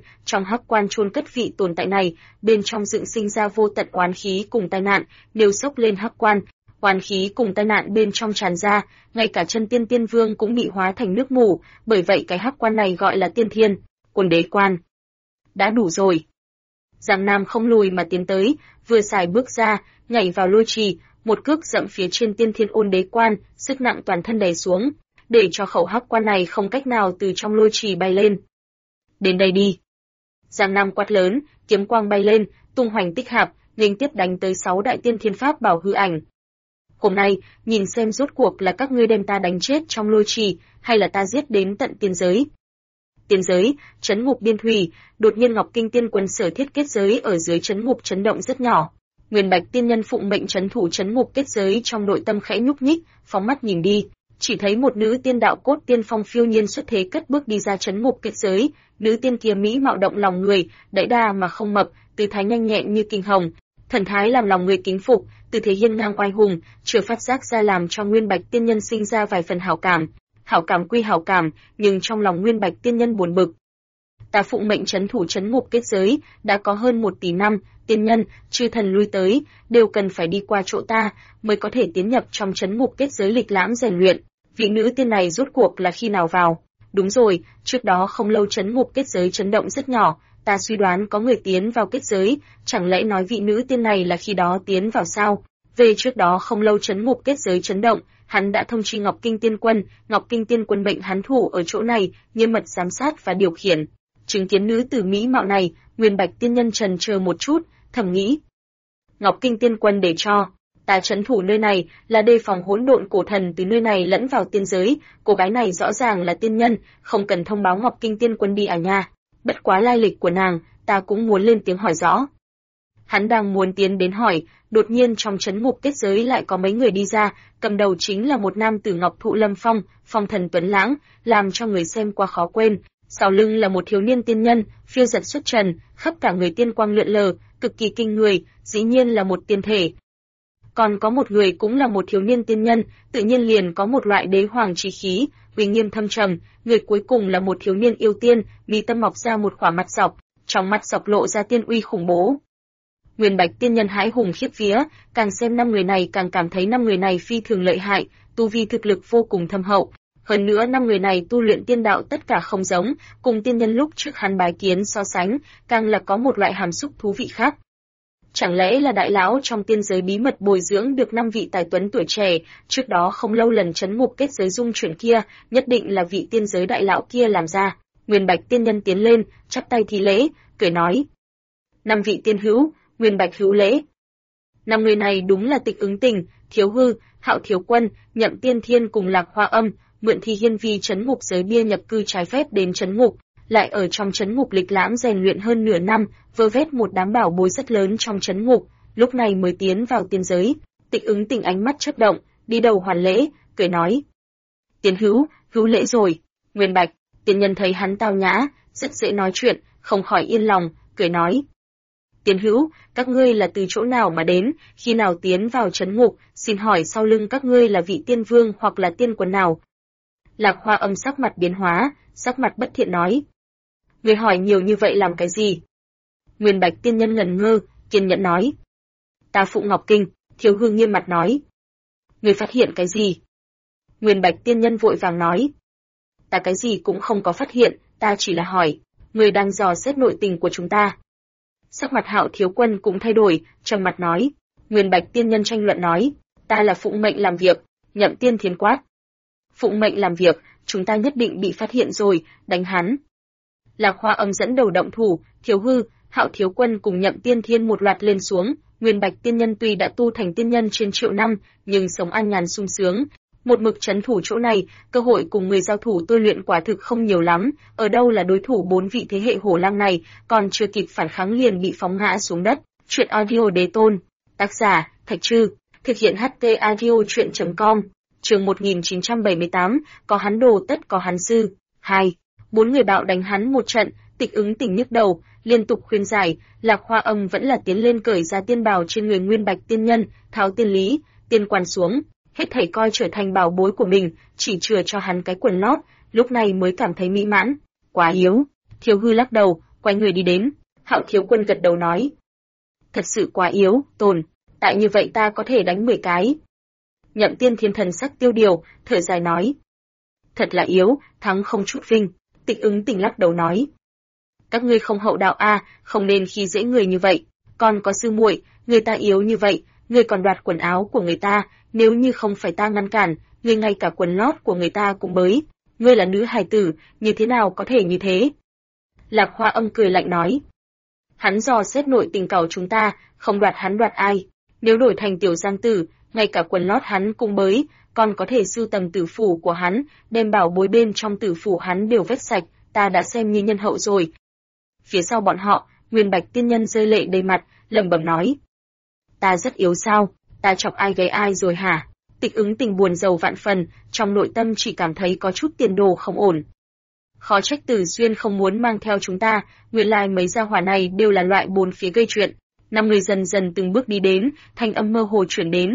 hắc quan chôn cất vị tồn tại này, bên trong dựng sinh ra vô tận oán khí cùng tai nạn, nếu sốc lên hắc quan, oán khí cùng tai nạn bên trong tràn ra, ngay cả chân tiên vương cũng bị hóa thành nước mù, bởi vậy cái hắc quan này gọi là tiên thiên Quân Đế Quan. Đã đủ rồi. Giang Nam không lùi mà tiến tới, vừa xài bước ra, nhảy vào lôi trì, một cước dẫm phía trên tiên thiên ôn đế quan, sức nặng toàn thân đè xuống, để cho khẩu hắc quan này không cách nào từ trong lôi trì bay lên. Đến đây đi. Giang Nam quát lớn, kiếm quang bay lên, tung hoành tích hạp, nghênh tiếp đánh tới 6 đại tiên thiên pháp bảo hư ảnh. Hôm nay, nhìn xem rốt cuộc là các ngươi đem ta đánh chết trong lôi trì, hay là ta giết đến tận tiên giới. Tiên giới, trấn ngục biên thủy, đột nhiên Ngọc Kinh Tiên Quân sở thiết kết giới ở dưới trấn ngục chấn động rất nhỏ. Nguyên Bạch tiên nhân phụng mệnh trấn thủ trấn ngục kết giới trong nội tâm khẽ nhúc nhích, phóng mắt nhìn đi, chỉ thấy một nữ tiên đạo cốt tiên phong phiêu nhiên xuất thế cất bước đi ra trấn ngục kết giới, nữ tiên kia mỹ mạo động lòng người, đẫy đà mà không mập, tư thái nhanh nhẹn như kinh hồng, thần thái làm lòng người kính phục, tư thế hiên ngang oai hùng, chưa phát giác ra làm cho Nguyên Bạch tiên nhân sinh ra vài phần hảo cảm. Hảo cảm quy hảo cảm, nhưng trong lòng Nguyên Bạch tiên nhân buồn bực. Ta phụng mệnh trấn thủ trấn ngục kết giới, đã có hơn 1 tỷ năm, tiên nhân, chư thần lui tới, đều cần phải đi qua chỗ ta, mới có thể tiến nhập trong trấn ngục kết giới lịch lãm rèn luyện. Vị nữ tiên này rốt cuộc là khi nào vào? Đúng rồi, trước đó không lâu trấn ngục kết giới chấn động rất nhỏ, ta suy đoán có người tiến vào kết giới, chẳng lẽ nói vị nữ tiên này là khi đó tiến vào sao? Về trước đó không lâu trấn ngục kết giới chấn động, hắn đã thông chi Ngọc Kinh Tiên Quân mệnh hắn thủ ở chỗ này, nghiêm mật giám sát và điều khiển. Chứng kiến nữ tử mỹ mạo này, Nguyên Bạch tiên nhân trần chờ một chút, thầm nghĩ: Ngọc Kinh Tiên Quân để cho ta trấn thủ nơi này là đề phòng hỗn độn cổ thần từ nơi này lẫn vào tiên giới, cô gái này rõ ràng là tiên nhân, không cần thông báo Ngọc Kinh Tiên Quân đi à nha. Bất quá lai lịch của nàng, ta cũng muốn lên tiếng hỏi rõ. Hắn đang muốn tiến đến hỏi, đột nhiên trong trấn ngục kết giới lại có mấy người đi ra, cầm đầu chính là một nam tử ngọc thụ lâm phong, phong thần tuấn lãng, làm cho người xem qua khó quên. Sau lưng là một thiếu niên tiên nhân, phiêu giật xuất trần, khắp cả người tiên quang lượn lờ, cực kỳ kinh người, dĩ nhiên là một tiên thể. Còn có một người cũng là một thiếu niên tiên nhân, tự nhiên liền có một loại đế hoàng chí khí, uy nghiêm thâm trầm. Người cuối cùng là một thiếu niên yêu tiên, mi tâm mọc ra một khỏa mặt dọc, trong mắt dọc lộ ra tiên uy khủng bố. Nguyên Bạch tiên nhân hãi hùng khiếp vía, càng xem 5 người này càng cảm thấy 5 người này phi thường lợi hại, tu vi thực lực vô cùng thâm hậu. Hơn nữa 5 người này tu luyện tiên đạo tất cả không giống, cùng tiên nhân lúc trước hắn bái kiến so sánh, càng là có một loại hàm xúc thú vị khác. Chẳng lẽ là đại lão trong tiên giới bí mật bồi dưỡng được 5 vị tài tuấn tuổi trẻ, trước đó không lâu lần trấn ngục kết giới dung chuyển kia, nhất định là vị tiên giới đại lão kia làm ra. Nguyên Bạch tiên nhân tiến lên, chắp tay thi lễ, cười nói: 5 vị tiên hữu, Nguyên Bạch hữu lễ. 5 người này đúng là Tịch Ứng Tình, Thiếu Hư, Hạo Thiếu Quân, Nhậm Tiên Thiên cùng Lạc Hoa Âm, mượn Thi Hiên Vi trấn ngục giới bia nhập cư trái phép đến trấn ngục, lại ở trong trấn ngục lịch lãm rèn luyện hơn nửa năm, vơ vét một đám bảo bối rất lớn trong trấn ngục, lúc này mới tiến vào tiên giới. Tịch Ứng Tình ánh mắt chớp động, đi đầu hoàn lễ, cười nói: Tiên hữu, hữu lễ rồi. Nguyên Bạch tiên nhân thấy hắn tao nhã, rất dễ nói chuyện, không khỏi yên lòng, cười nói: Tiên hữu, các ngươi là từ chỗ nào mà đến, khi nào tiến vào trấn ngục, xin hỏi sau lưng các ngươi là vị tiên vương hoặc là tiên quân nào? Lạc Hoa Âm sắc mặt biến hóa, sắc mặt bất thiện nói: Ngươi hỏi nhiều như vậy làm cái gì? Nguyên Bạch tiên nhân ngẩn ngơ, kiên nhẫn nói: Ta phụ Ngọc Kinh. Thiếu Hư nghiêm mặt nói: Ngươi phát hiện cái gì? Nguyên Bạch tiên nhân vội vàng nói: Ta cái gì cũng không có phát hiện, ta chỉ là hỏi, ngươi đang dò xét nội tình của chúng ta. Sắc mặt Hạo Thiếu Quân cũng thay đổi, trầm mặt nói. Nguyên Bạch tiên nhân tranh luận nói: Ta là phụng mệnh làm việc. Nhậm Tiên Thiên quát: Phụng mệnh làm việc, chúng ta nhất định bị phát hiện rồi, đánh hắn. Lạc Hoa Âm dẫn đầu động thủ, Thiếu Hư, Hạo Thiếu Quân cùng Nhậm Tiên Thiên một loạt lên xuống. Nguyên Bạch tiên nhân tuy đã tu thành tiên nhân trên triệu năm, nhưng sống an nhàn sung sướng, một mực trấn thủ chỗ này, cơ hội cùng người giao thủ tôi luyện quả thực không nhiều lắm, ở đâu là đối thủ 4 vị thế hệ hổ lang này, còn chưa kịp phản kháng liền bị phóng ngã xuống đất. Chuyện audio đế tôn. Tác giả, Thạch Trư. Thực hiện HT audio chuyện.com. Chương 1978, có hắn đồ tất có hắn sư. 2. 4 người bạo đánh hắn một trận, Tịch Ứng tỉnh nhức đầu, liên tục khuyên giải, Lạc Hoa Âm vẫn là tiến lên cởi ra tiên bào trên người Nguyên Bạch tiên nhân, tháo tiên lý, tiên quan xuống, hết thảy coi trở thành bảo bối của mình, chỉ chừa cho hắn cái quần lót, lúc này mới cảm thấy mỹ mãn. Quá yếu. Thiếu Hư lắc đầu, quay người đi đến. Hạo Thiếu Quân gật đầu nói, thật sự quá yếu, Tồn, tại như vậy ta có thể đánh 10 cái. Nhậm Tiên Thiên thần sắc tiêu điều, thở dài nói, thật là yếu, thắng không chút vinh. Tịch Ứng tỉnh lắc đầu nói, các ngươi không hậu đạo a, không nên khi dễ người như vậy, còn có sư muội, người ta yếu như vậy, ngươi còn đoạt quần áo của người ta, nếu như không phải ta ngăn cản, ngươi ngay cả quần lót của người ta cũng bới, ngươi là nữ hài tử, như thế nào có thể như thế? Lạc Hoa Âm cười lạnh nói, hắn dò xét nội tình cầu chúng ta, không đoạt hắn đoạt ai, nếu đổi thành tiểu giang tử, ngay cả quần lót hắn cũng bới, còn có thể sưu tầm tử phủ của hắn, đem bảo bối bên trong tử phủ hắn đều vét sạch, ta đã xem như nhân hậu rồi. Phía sau bọn họ, Nguyên Bạch tiên nhân rơi lệ đầy mặt, lẩm bẩm nói, ta rất yếu sao, ta chọc ai gáy ai rồi hả? Tịch Ứng tình buồn rầu vạn phần, trong nội tâm chỉ cảm thấy có chút tiền đồ không ổn. Khó trách Tử Xuyên không muốn mang theo chúng ta, nguyên lai mấy gia hỏa này đều là loại bốn phía gây chuyện. 5 người dần dần từng bước đi đến, thanh âm mơ hồ chuyển đến.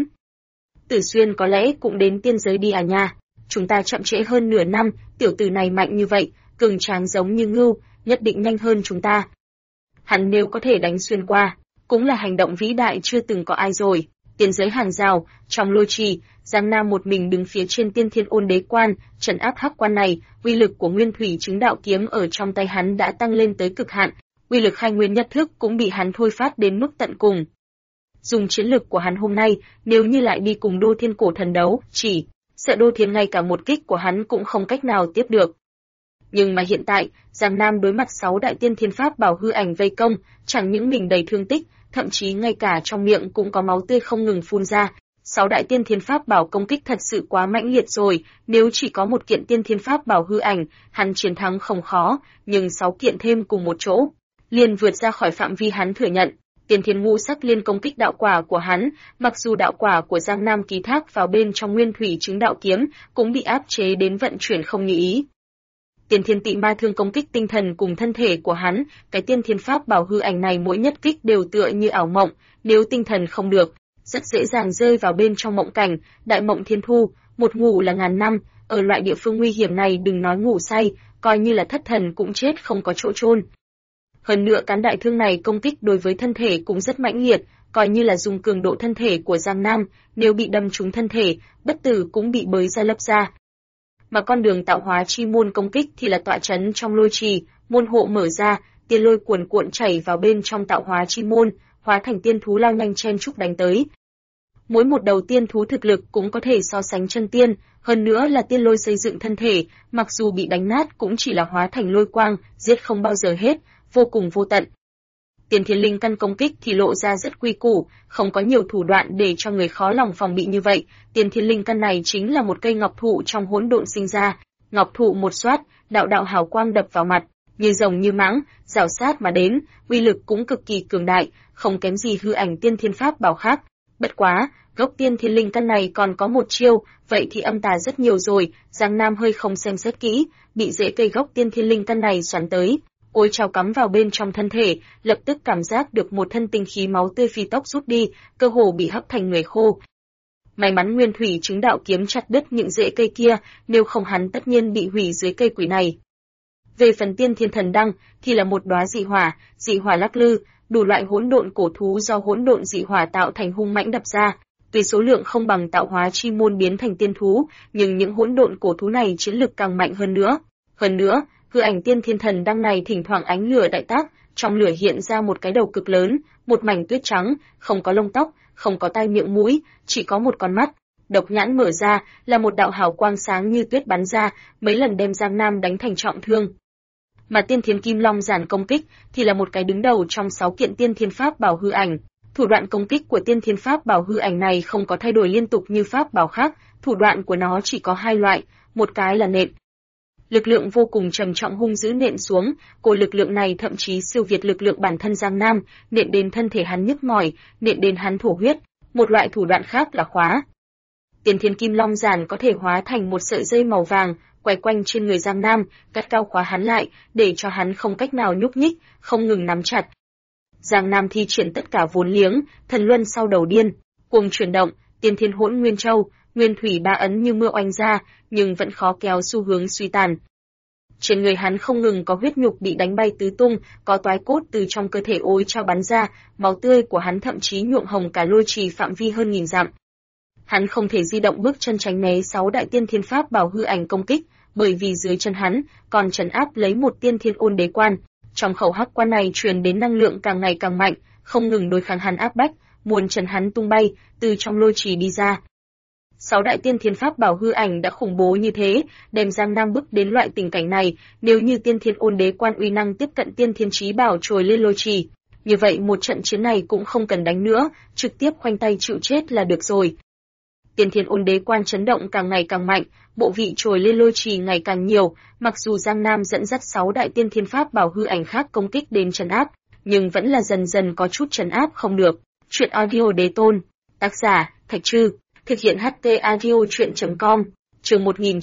Tử Xuyên có lẽ cũng đến tiên giới đi à nha, chúng ta chậm trễ hơn nửa năm, tiểu tử này mạnh như vậy, cường tráng giống như ngưu, nhất định nhanh hơn chúng ta. Hắn nếu có thể đánh xuyên qua, cũng là hành động vĩ đại chưa từng có ai rồi. Tiên giới hàng rào, trong lôi trì, Giang Nam một mình đứng phía trên Tiên Thiên Ôn Đế Quan, trấn áp hắc quan này, uy lực của Nguyên Thủy Chứng Đạo Kiếm ở trong tay hắn đã tăng lên tới cực hạn, uy lực Khai Nguyên Nhất Thức cũng bị hắn thôi phát đến mức tận cùng. Dùng chiến lực của hắn hôm nay, nếu như lại đi cùng Đô Thiên Cổ Thần đấu, chỉ sợ Đô Thiên ngay cả một kích của hắn cũng không cách nào tiếp được. Nhưng mà hiện tại, Giang Nam đối mặt 6 đại tiên thiên pháp bảo hư ảnh vây công, chẳng những mình đầy thương tích, thậm chí ngay cả trong miệng cũng có máu tươi không ngừng phun ra. 6 đại tiên thiên pháp bảo công kích thật sự quá mãnh liệt rồi, nếu chỉ có một kiện tiên thiên pháp bảo hư ảnh, hắn chiến thắng không khó, nhưng 6 kiện thêm cùng một chỗ, liền vượt ra khỏi phạm vi hắn thừa nhận. Tiên thiên ngũ sắc liên công kích đạo quả của hắn, mặc dù đạo quả của Giang Nam ký thác vào bên trong Nguyên Thủy Chứng Đạo Kiếm, cũng bị áp chế đến vận chuyển không như ý. Tiên thiên tị ma thương công kích tinh thần cùng thân thể của hắn, cái tiên thiên pháp bảo hư ảnh này mỗi nhất kích đều tựa như ảo mộng, nếu tinh thần không được, rất dễ dàng rơi vào bên trong mộng cảnh, đại mộng thiên thu, một ngủ là ngàn năm, ở loại địa phương nguy hiểm này đừng nói ngủ say, coi như là thất thần cũng chết không có chỗ chôn. Hơn nữa cán đại thương này công kích đối với thân thể cũng rất mãnh liệt, coi như là dùng cường độ thân thể của Giang Nam, nếu bị đâm trúng thân thể, bất tử cũng bị bới ra lấp ra. Mà con đường tạo hóa chi môn công kích thì là tọa trấn trong lôi trì, môn hộ mở ra, tiên lôi cuồn cuộn chảy vào bên trong tạo hóa chi môn, hóa thành tiên thú lao nhanh chen chúc đánh tới. Mỗi một đầu tiên thú thực lực cũng có thể so sánh chân tiên, hơn nữa là tiên lôi xây dựng thân thể, mặc dù bị đánh nát cũng chỉ là hóa thành lôi quang, giết không bao giờ hết, vô cùng vô tận. Tiên thiên linh căn công kích thì lộ ra rất quy củ, không có nhiều thủ đoạn để cho người khó lòng phòng bị như vậy. Tiên thiên linh căn này chính là một cây ngọc thụ trong hỗn độn sinh ra, ngọc thụ một xoát, đạo đạo hào quang đập vào mặt, như rồng như mãng, rào sát mà đến, uy lực cũng cực kỳ cường đại, không kém gì hư ảnh tiên thiên pháp bảo khác. Bất quá, gốc tiên thiên linh căn này còn có một chiêu, vậy thì âm tà rất nhiều rồi. Giang Nam hơi không xem xét kỹ, bị rễ cây gốc tiên thiên linh căn này xoắn tới. Ôi chao cắm vào bên trong thân thể, lập tức cảm giác được một thân tinh khí máu tươi phi tốc rút đi, cơ hồ bị hấp thành người khô. May mắn Nguyên Thủy Chứng Đạo Kiếm chặt đứt những rễ cây kia, nếu không hắn tất nhiên bị hủy dưới cây quỷ này. Về phần tiên thiên thần đăng, thì là một đóa dị hỏa lắc lư, đủ loại hỗn độn cổ thú do hỗn độn dị hỏa tạo thành hung mãnh đập ra. Tuy số lượng không bằng tạo hóa chi môn biến thành tiên thú, nhưng những hỗn độn cổ thú này chiến lực càng mạnh hơn nữa. Hư ảnh tiên thiên thần đăng này thỉnh thoảng ánh lửa đại tác, trong lửa hiện ra một cái đầu cực lớn, một mảnh tuyết trắng, không có lông tóc, không có tai miệng mũi, chỉ có một con mắt. Độc nhãn mở ra, là một đạo hào quang sáng như tuyết bắn ra, mấy lần đem Giang Nam đánh thành trọng thương. Mà tiên thiên kim long giản công kích thì là một cái đứng đầu trong 6 kiện tiên thiên pháp bảo hư ảnh. Thủ đoạn công kích của tiên thiên pháp bảo hư ảnh này không có thay đổi liên tục như pháp bảo khác, thủ đoạn của nó chỉ có hai loại, một cái là nện. Lực lượng vô cùng trầm trọng hung dữ nện xuống, cỗ lực lượng này thậm chí siêu việt lực lượng bản thân Giang Nam, nện đến thân thể hắn nhức mỏi, nện đến hắn thổ huyết. Một loại thủ đoạn khác là khóa. Tiên Thiên Kim Long Giản có thể hóa thành một sợi dây màu vàng, quay quanh trên người Giang Nam, gắt gao khóa hắn lại, để cho hắn không cách nào nhúc nhích, không ngừng nắm chặt. Giang Nam thi triển tất cả vốn liếng, thần luân sau đầu điên, cuồng chuyển động, Tiên Thiên Hỗn Nguyên Châu, Nguyên Thủy ba ấn như mưa oanh ra, nhưng vẫn khó kéo xu hướng suy tàn. Trên người hắn không ngừng có huyết nhục bị đánh bay tứ tung, có toái cốt từ trong cơ thể ối trao bắn ra, máu tươi của hắn thậm chí nhuộm hồng cả lôi trì phạm vi hơn 1000 dặm. Hắn không thể di động bước chân tránh né 6 đại tiên thiên pháp bảo hư ảnh công kích, bởi vì dưới chân hắn còn trấn áp lấy một tiên thiên ôn đế quan. Trong khẩu hắc quan này truyền đến năng lượng càng ngày càng mạnh, không ngừng đối kháng hắn áp bách, muốn trần hắn tung bay từ trong lôi trì đi ra. 6 đại tiên thiên pháp bảo hư ảnh đã khủng bố như thế, đem Giang Nam bước đến loại tình cảnh này, nếu như tiên thiên ôn đế quan uy năng tiếp cận tiên thiên chí bảo trồi lên lôi trì, như vậy một trận chiến này cũng không cần đánh nữa, trực tiếp khoanh tay chịu chết là được rồi. Tiên thiên ôn đế quan chấn động càng ngày càng mạnh, bộ vị trồi lên lôi trì ngày càng nhiều, mặc dù Giang Nam dẫn dắt 6 đại tiên thiên pháp bảo hư ảnh khác công kích đến trấn áp, nhưng vẫn là dần dần có chút trấn áp không được. Truyện audio đế tôn, tác giả Thạch Trư, thực hiện HT audio truyện.com, chương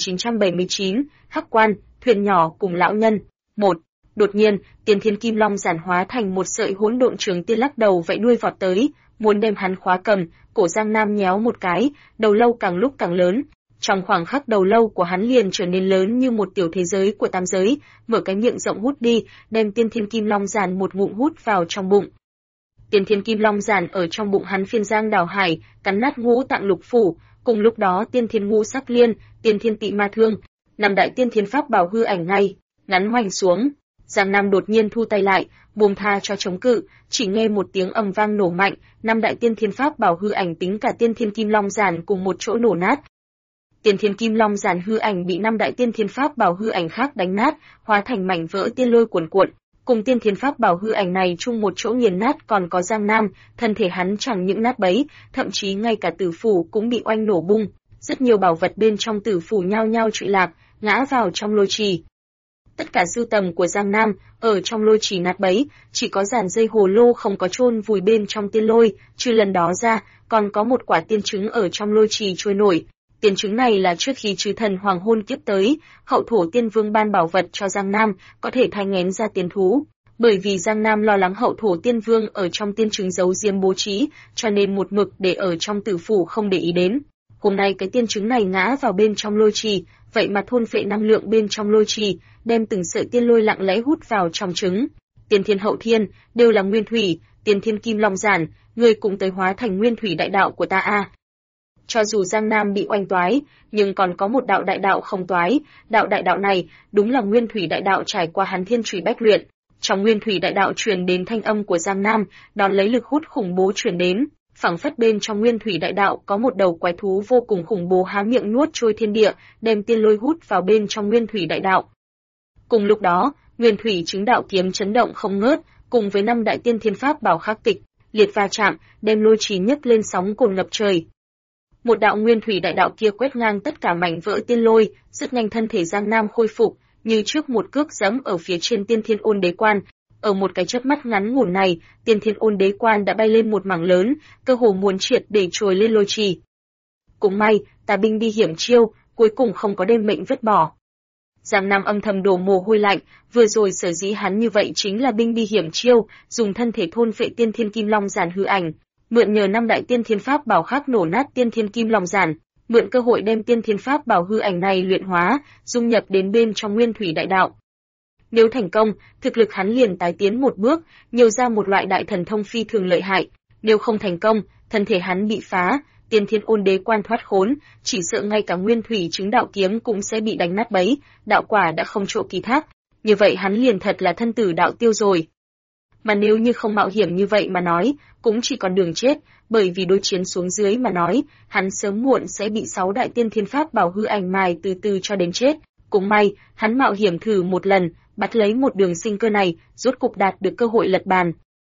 1979, Hắc Quan, thuyền nhỏ cùng lão nhân. 1. Đột nhiên, Tiên Thiên Kim Long giản hóa thành một sợi hỗn độn trường tiên lắc đầu vẫy đuôi vọt tới, muốn đem hắn khóa cầm. Cổ Giang Nam nhéo một cái, đầu lâu càng lúc càng lớn. Trong khoảng khắc đầu lâu của hắn liền trở nên lớn như một tiểu thế giới của tam giới, mở cái miệng rộng hút đi, đem Tiên Thiên Kim Long giản một ngụm hút vào trong bụng. Tiên Thiên Kim Long giản ở trong bụng hắn phiên giang đảo hải, cắn nát ngũ tạng lục phủ, cùng lúc đó Tiên Thiên Ngũ Sắc Liên, Tiên Thiên Tị Ma Thương, 5 đại tiên thiên pháp bảo hư ảnh ngay ngắn hoành xuống. Giang Nam đột nhiên thu tay lại, buông tha cho chống cự, chỉ nghe một tiếng ầm vang nổ mạnh, 5 đại tiên thiên pháp bảo hư ảnh tính cả Tiên Thiên Kim Long giản cùng một chỗ nổ nát. Tiên Thiên Kim Long giản hư ảnh bị 5 đại tiên thiên pháp bảo hư ảnh khác đánh nát, hóa thành mảnh vỡ tiên lôi cuồn cuộn. Cùng tiên thiên pháp bảo hư ảnh này chung một chỗ nghiền nát còn có Giang Nam, thân thể hắn chẳng những nát bấy, thậm chí ngay cả tử phủ cũng bị oanh nổ bung, rất nhiều bảo vật bên trong tử phủ nhao nhao trụy lạc, ngã vào trong lôi trì. Tất cả sưu tầm của Giang Nam ở trong lôi trì nát bấy, chỉ có giản dây hồ lô không có chôn vùi bên trong tiên lôi, trừ lần đó ra, còn có một quả tiên trứng ở trong lôi trì trôi nổi. Tiên trứng này là trước khi chư thần hoàng hôn kiếp tới, hậu thổ tiên vương ban bảo vật cho Giang Nam, có thể thai nghén ra tiên thú. Bởi vì Giang Nam lo lắng hậu thổ tiên vương ở trong tiên trứng giấu diếm bố trí, cho nên một mực để ở trong tử phủ không để ý đến. Hôm nay cái tiên trứng này ngã vào bên trong lôi trì, vậy mà thôn phệ năng lượng bên trong lôi trì, đem từng sợi tiên lôi lặng lẽ hút vào trong trứng. Tiên thiên hậu thiên, đều là nguyên thủy, Tiên Thiên Kim Long giản, người cũng tới hóa thành nguyên thủy đại đạo của ta a. Cho dù Giang Nam bị oanh toái, nhưng còn có một đạo đại đạo không toái, đạo đại đạo này đúng là nguyên thủy đại đạo trải qua hắn thiên thủy bách luyện. Trong nguyên thủy đại đạo truyền đến thanh âm của Giang Nam, đón lấy lực hút khủng bố truyền đến, phảng phất bên trong nguyên thủy đại đạo có một đầu quái thú vô cùng khủng bố há miệng nuốt trôi thiên địa, đem tiên lôi hút vào bên trong nguyên thủy đại đạo. Cùng lúc đó, nguyên thủy chứng đạo kiếm chấn động không ngớt, cùng với 5 đại tiên thiên pháp bảo khắc tịch, liệt va chạm, đem lôi trì nhấc lên sóng cồn ngập trời. Một đạo nguyên thủy đại đạo kia quét ngang tất cả mảnh vỡ tiên lôi, rất nhanh thân thể Giang Nam khôi phục, như trước một cước giẫm ở phía trên Tiên Thiên Ôn Đế Quan. Ở một cái chớp mắt ngắn ngủn này, Tiên Thiên Ôn Đế Quan đã bay lên một mảng lớn, cơ hồ muốn triệt để trồi lên lôi trì. Cũng may, tà binh đi hiểm chiêu, cuối cùng không có đem mệnh vứt bỏ. Giang Nam âm thầm đổ mồ hôi lạnh, vừa rồi sở dĩ hắn như vậy chính là binh đi hiểm chiêu, dùng thân thể thôn phệ Tiên Thiên Kim Long giản hư ảnh, mượn nhờ 5 đại tiên thiên pháp bảo khác nổ nát Tiên Thiên Kim Long giản, mượn cơ hội đem tiên thiên pháp bảo hư ảnh này luyện hóa, dung nhập đến bên trong nguyên thủy đại đạo. Nếu thành công, thực lực hắn liền tái tiến một bước, nhiều ra một loại đại thần thông phi thường lợi hại. Nếu không thành công, thân thể hắn bị phá, Tiên Thiên Ôn Đế Quan thoát khốn, chỉ sợ ngay cả nguyên thủy chứng đạo kiếm cũng sẽ bị đánh nát bấy, đạo quả đã không chỗ ký thác. Như vậy hắn liền thật là thân tử đạo tiêu rồi. Mà nếu như không mạo hiểm như vậy mà nói, cũng chỉ còn đường chết, bởi vì đối chiến xuống dưới mà nói, hắn sớm muộn sẽ bị 6 đại tiên thiên pháp bảo hư ảnh mài từ từ cho đến chết. Cũng may, hắn mạo hiểm thử một lần, bắt lấy một đường sinh cơ này, rốt cục đạt được cơ hội lật bàn.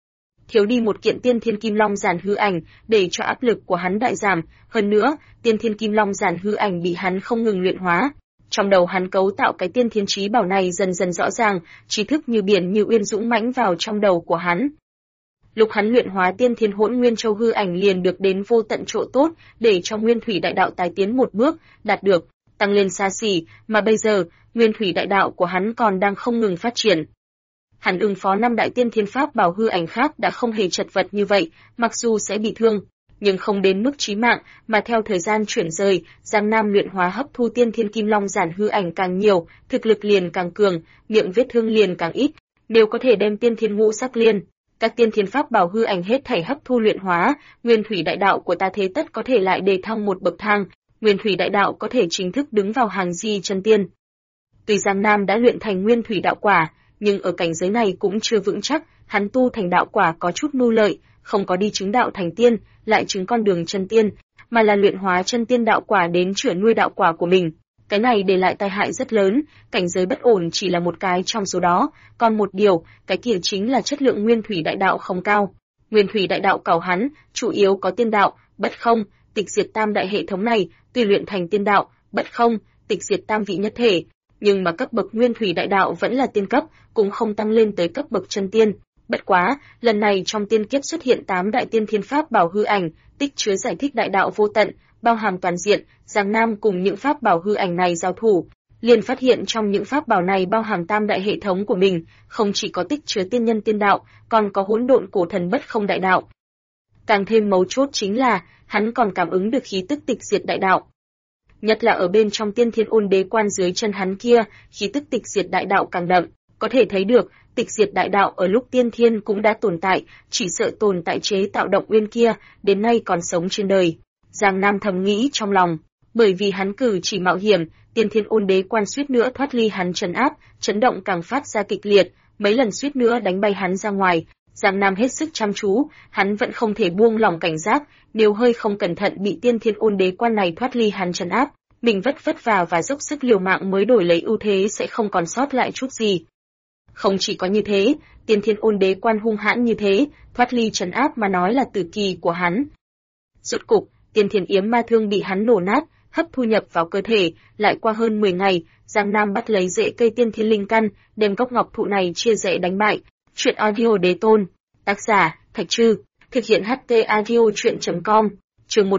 thiếu đi một kiện tiên thiên kim long giản hư ảnh, để cho áp lực của hắn đại giảm, hơn nữa, tiên thiên kim long giản hư ảnh bị hắn không ngừng luyện hóa. Trong đầu hắn cấu tạo cái tiên thiên trí bảo này dần dần rõ ràng, trí thức như biển như uyên dũng mãnh vào trong đầu của hắn. Lúc hắn luyện hóa tiên thiên hỗn nguyên châu hư ảnh liền được đến vô tận chỗ tốt, để cho nguyên thủy đại đạo tái tiến một bước, đạt được, tăng lên xa xỉ, mà bây giờ, nguyên thủy đại đạo của hắn còn đang không ngừng phát triển. Hắn ứng phó 5 đại tiên thiên pháp bảo hư ảnh khác đã không hề chật vật như vậy, mặc dù sẽ bị thương, nhưng không đến mức chí mạng, mà theo thời gian chuyển rời, Giang Nam luyện hóa hấp thu tiên thiên kim long giản hư ảnh càng nhiều, thực lực liền càng cường, miệng vết thương liền càng ít, nếu có thể đem tiên thiên ngũ sắc liên, các tiên thiên pháp bảo hư ảnh hết thảy hấp thu luyện hóa, nguyên thủy đại đạo của ta thế tất có thể lại đề thăng một bậc thang, nguyên thủy đại đạo có thể chính thức đứng vào hàng di chân tiên. Tuy Giang Nam đã luyện thành nguyên thủy đạo quả, nhưng ở cảnh giới này cũng chưa vững chắc, hắn tu thành đạo quả có chút mưu lợi, không có đi chứng đạo thành tiên, lại chứng con đường chân tiên, mà là luyện hóa chân tiên đạo quả đến chữa nuôi đạo quả của mình. Cái này để lại tai hại rất lớn, cảnh giới bất ổn chỉ là một cái trong số đó, còn một điều, cái kia chính là chất lượng nguyên thủy đại đạo không cao. Nguyên thủy đại đạo cảo hắn, chủ yếu có tiên đạo, bất không, tịch diệt tam đại hệ thống này, tuy luyện thành tiên đạo, bất không, tịch diệt tam vị nhất thể, nhưng mà cấp bậc nguyên thủy đại đạo vẫn là tiên cấp, cũng không tăng lên tới cấp bậc chân tiên. Bất quá, lần này trong tiên kiếp xuất hiện 8 đại tiên thiên pháp bảo hư ảnh, tích chứa giải thích đại đạo vô tận, bao hàm toàn diện, Giang Nam cùng những pháp bảo hư ảnh này giao thủ, liền phát hiện trong những pháp bảo này bao hàm tam đại hệ thống của mình, không chỉ có tích chứa tiên nhân tiên đạo, còn có hỗn độn cổ thần bất không đại đạo. Càng thêm mấu chốt chính là, hắn còn cảm ứng được khí tức tịch diệt đại đạo. Nhất là ở bên trong tiên thiên ôn đế quan dưới chân hắn kia, khí tức tịch diệt đại đạo càng đậm, có thể thấy được, tịch diệt đại đạo ở lúc tiên thiên cũng đã tồn tại, chỉ sợ tồn tại chế tạo động uyên kia, đến nay còn sống trên đời. Giang Nam thầm nghĩ trong lòng, bởi vì hắn cử chỉ mạo hiểm, tiên thiên ôn đế quan suýt nữa thoát ly hắn trấn áp, chấn động càng phát ra kịch liệt, mấy lần suýt nữa đánh bay hắn ra ngoài. Giang Nam hết sức chăm chú, hắn vẫn không thể buông lỏng cảnh giác, nếu hơi không cẩn thận bị tiên thiên ôn đế quan này thoát ly hắn trấn áp, mình vất vả và dốc sức liều mạng mới đổi lấy ưu thế sẽ không còn sót lại chút gì. Không chỉ có như thế, tiên thiên ôn đế quan hung hãn như thế, thoát ly trấn áp mà nói là tử kỳ của hắn. Rốt cục, tiên thiên yếm ma thương bị hắn nổ nát, hấp thu nhập vào cơ thể, lại qua hơn 10 ngày, Giang Nam bắt lấy rễ cây tiên thiên linh căn, đem gốc ngọc thụ này chia rẽ đánh bại. Truyện audio đế tôn, tác giả, Thạch Trư, thực hiện HT audio truyện.com, chương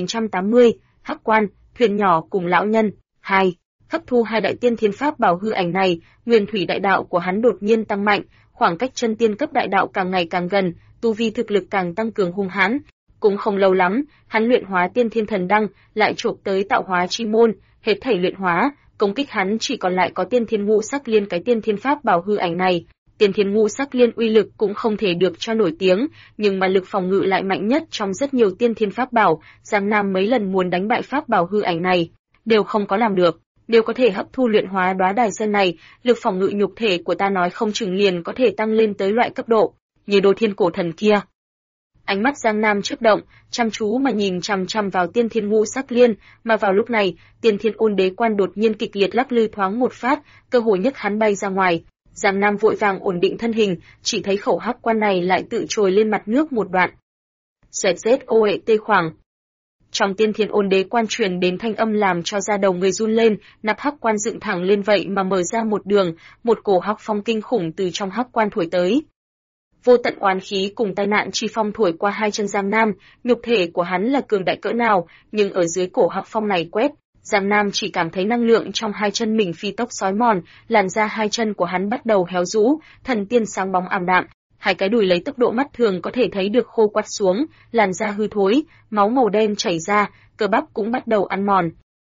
1980, Hắc Quan, thuyền nhỏ cùng lão nhân, 2. Hấp thu 2 đại tiên thiên pháp bảo hư ảnh này, nguyên thủy đại đạo của hắn đột nhiên tăng mạnh, khoảng cách chân tiên cấp đại đạo càng ngày càng gần, tu vi thực lực càng tăng cường hung hãn. Cũng không lâu lắm, hắn luyện hóa tiên thiên thần đăng, lại chộp tới tạo hóa chi môn, hết thảy luyện hóa, công kích hắn chỉ còn lại có tiên thiên ngũ sắc liên cái tiên thiên pháp bảo hư ảnh này. Tiên thiên ngũ sắc liên uy lực cũng không thể được cho nổi tiếng, nhưng mà lực phòng ngự lại mạnh nhất trong rất nhiều tiên thiên pháp bảo, Giang Nam mấy lần muốn đánh bại pháp bảo hư ảnh này, đều không có làm được. Nếu có thể hấp thu luyện hóa đóa đài sen này, lực phòng ngự nhục thể của ta nói không chừng liền có thể tăng lên tới loại cấp độ như Đồ Thiên cổ thần kia. Ánh mắt Giang Nam chớp động, chăm chú mà nhìn chằm chằm vào tiên thiên ngũ sắc liên, mà vào lúc này, tiên thiên ôn đế quan đột nhiên kịch liệt lắc lư thoáng một phát, cơ hội nhấc hắn bay ra ngoài. Giang Nam vội vàng ổn định thân hình, chỉ thấy khẩu hắc quan này lại tự trồi lên mặt nước một đoạn. Xoẹt rết ô ệ tê khoảng. Trong tiên thiên ôn đế quan truyền đến thanh âm làm cho da đầu người run lên, nắp hắc quan dựng thẳng lên vậy mà mở ra một đường, một cổ hắc phong kinh khủng từ trong hắc quan thổi tới. Vô tận oán khí cùng tai nạn chi phong thổi qua hai chân Giang Nam, nhục thể của hắn là cường đại cỡ nào, nhưng ở dưới cổ hắc phong này quét, Giang Nam chỉ cảm thấy năng lượng trong hai chân mình phi tốc xói mòn, làn da hai chân của hắn bắt đầu héo rũ, thần tiên sáng bóng ảm đạm, hai cái đùi lấy tốc độ mắt thường có thể thấy được khô quắt xuống, làn da hư thối, máu màu đen chảy ra, cơ bắp cũng bắt đầu ăn mòn.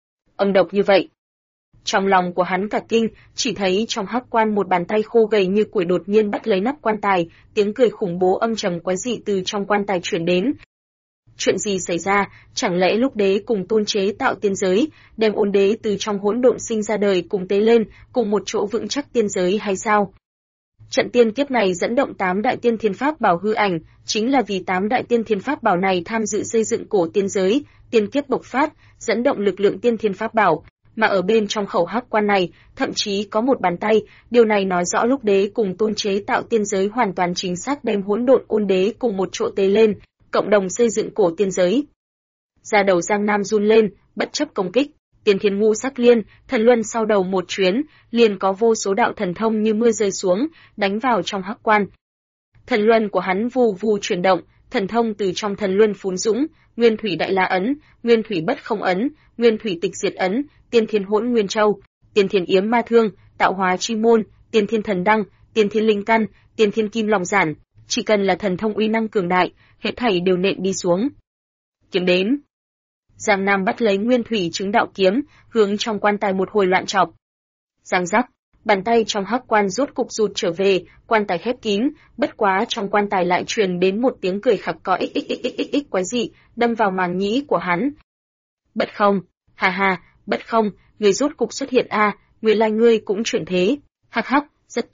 Âm độc như vậy. Trong lòng của hắn cả kinh, chỉ thấy trong hắc quan một bàn tay khô gầy như củi đột nhiên bắt lấy nắp quan tài, tiếng cười khủng bố âm trầm quái dị từ trong quan tài truyền đến. Chuyện gì xảy ra, chẳng lẽ lúc đế cùng tôn chế tạo tiên giới, đem ôn đế từ trong hỗn độn sinh ra đời cùng tế lên, cùng một chỗ vững chắc tiên giới hay sao? Trận tiên kiếp này dẫn động 8 đại tiên thiên pháp bảo hư ảnh, chính là vì 8 đại tiên thiên pháp bảo này tham dự xây dựng cổ tiên giới, tiên kiếp bộc phát, dẫn động lực lượng tiên thiên pháp bảo, mà ở bên trong khẩu hắc quan này, thậm chí có một bàn tay, điều này nói rõ lúc đế cùng tôn chế tạo tiên giới hoàn toàn chính xác đem hỗn độn ôn đế cùng một chỗ tế lên, cộng đồng xây dựng cổ tiên giới. Da đầu Giang Nam run lên, bất chấp công kích, tiên thiên ngũ sắc liên, thần luân sau đầu một chuyến, liền có vô số đạo thần thông như mưa rơi xuống, đánh vào trong hắc quan. Thần luân của hắn vù vù chuyển động, thần thông từ trong thần luân phún dũng, nguyên thủy đại la ấn, nguyên thủy bất không ấn, nguyên thủy tịch diệt ấn, tiên thiên hỗn nguyên châu, tiên thiên yếm ma thương, tạo hóa chi môn, tiên thiên thần đăng, tiên thiên linh căn, tiên thiên kim long giản, chỉ cần là thần thông uy năng cường đại, hết thảy đều nện đi xuống. Kiếm đến. Giang Nam bắt lấy nguyên thủy chứng đạo kiếm, hướng trong quan tài một hồi loạn chọc. Giang giác, bàn tay trong hắc quan rốt cục rụt trở về, quan tài khép kín, bất quá trong quan tài lại truyền đến một tiếng cười khặc có xxxxx quái dị, đâm vào màng nhĩ của hắn. Bất không, ha ha, bất không, người rốt cục xuất hiện a, nguyên lai ngươi cũng chuyển thế. Hắc hắc,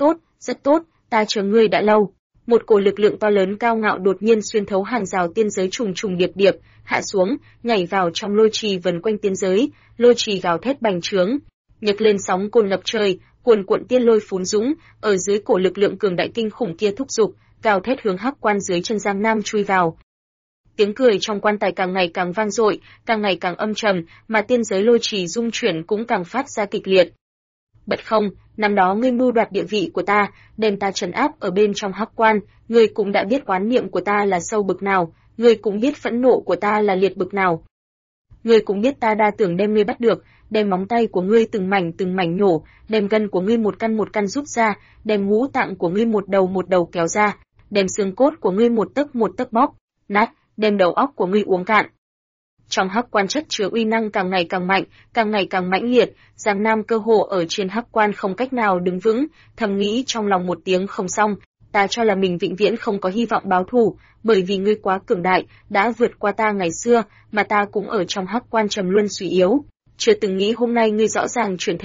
rất tốt, ta chờ ngươi đã lâu. Một cổ lực lượng to lớn cao ngạo đột nhiên xuyên thấu hàng rào tiên giới trùng trùng điệp điệp, hạ xuống, nhảy vào trong lôi trì vần quanh tiên giới, lôi trì gào thét bành trướng, nhấc lên sóng cồn ngập trời, cuồn cuộn tiên lôi phún dũng, ở dưới cổ lực lượng cường đại kinh khủng kia thúc giục, gào thét hướng hắc quan dưới chân Giang Nam chui vào. Tiếng cười trong quan tài càng ngày càng vang dội, càng ngày càng âm trầm, mà tiên giới lôi trì rung chuyển cũng càng phát ra kịch liệt. Bất không, năm đó ngươi mưu đoạt địa vị của ta, đem ta trấn áp ở bên trong hắc quan, ngươi cũng đã biết oán niệm của ta là sâu bực nào, ngươi cũng biết phẫn nộ của ta là liệt bực nào. Ngươi cũng biết ta đa tưởng đem ngươi bắt được, đem móng tay của ngươi từng mảnh nhổ, đem gân của ngươi một căn rút ra, đem ngũ tạng của ngươi một đầu kéo ra, đem xương cốt của ngươi một tấc bóc nát, đem đầu óc của ngươi uống cạn. Trong hắc quan chất chứa uy năng càng ngày càng mạnh, càng ngày càng mãnh liệt, Giang Nam cơ hồ ở trên hắc quan không cách nào đứng vững, thầm nghĩ trong lòng một tiếng không xong, ta cho là mình vĩnh viễn không có hy vọng báo thù, bởi vì ngươi quá cường đại, đã vượt qua ta ngày xưa, mà ta cũng ở trong hắc quan trầm luân suy yếu. Chưa từng nghĩ hôm nay ngươi rõ ràng chuyển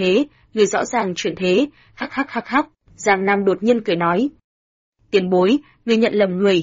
thế, hắc, Giang Nam đột nhiên cười nói. Tiền bối, ngươi nhận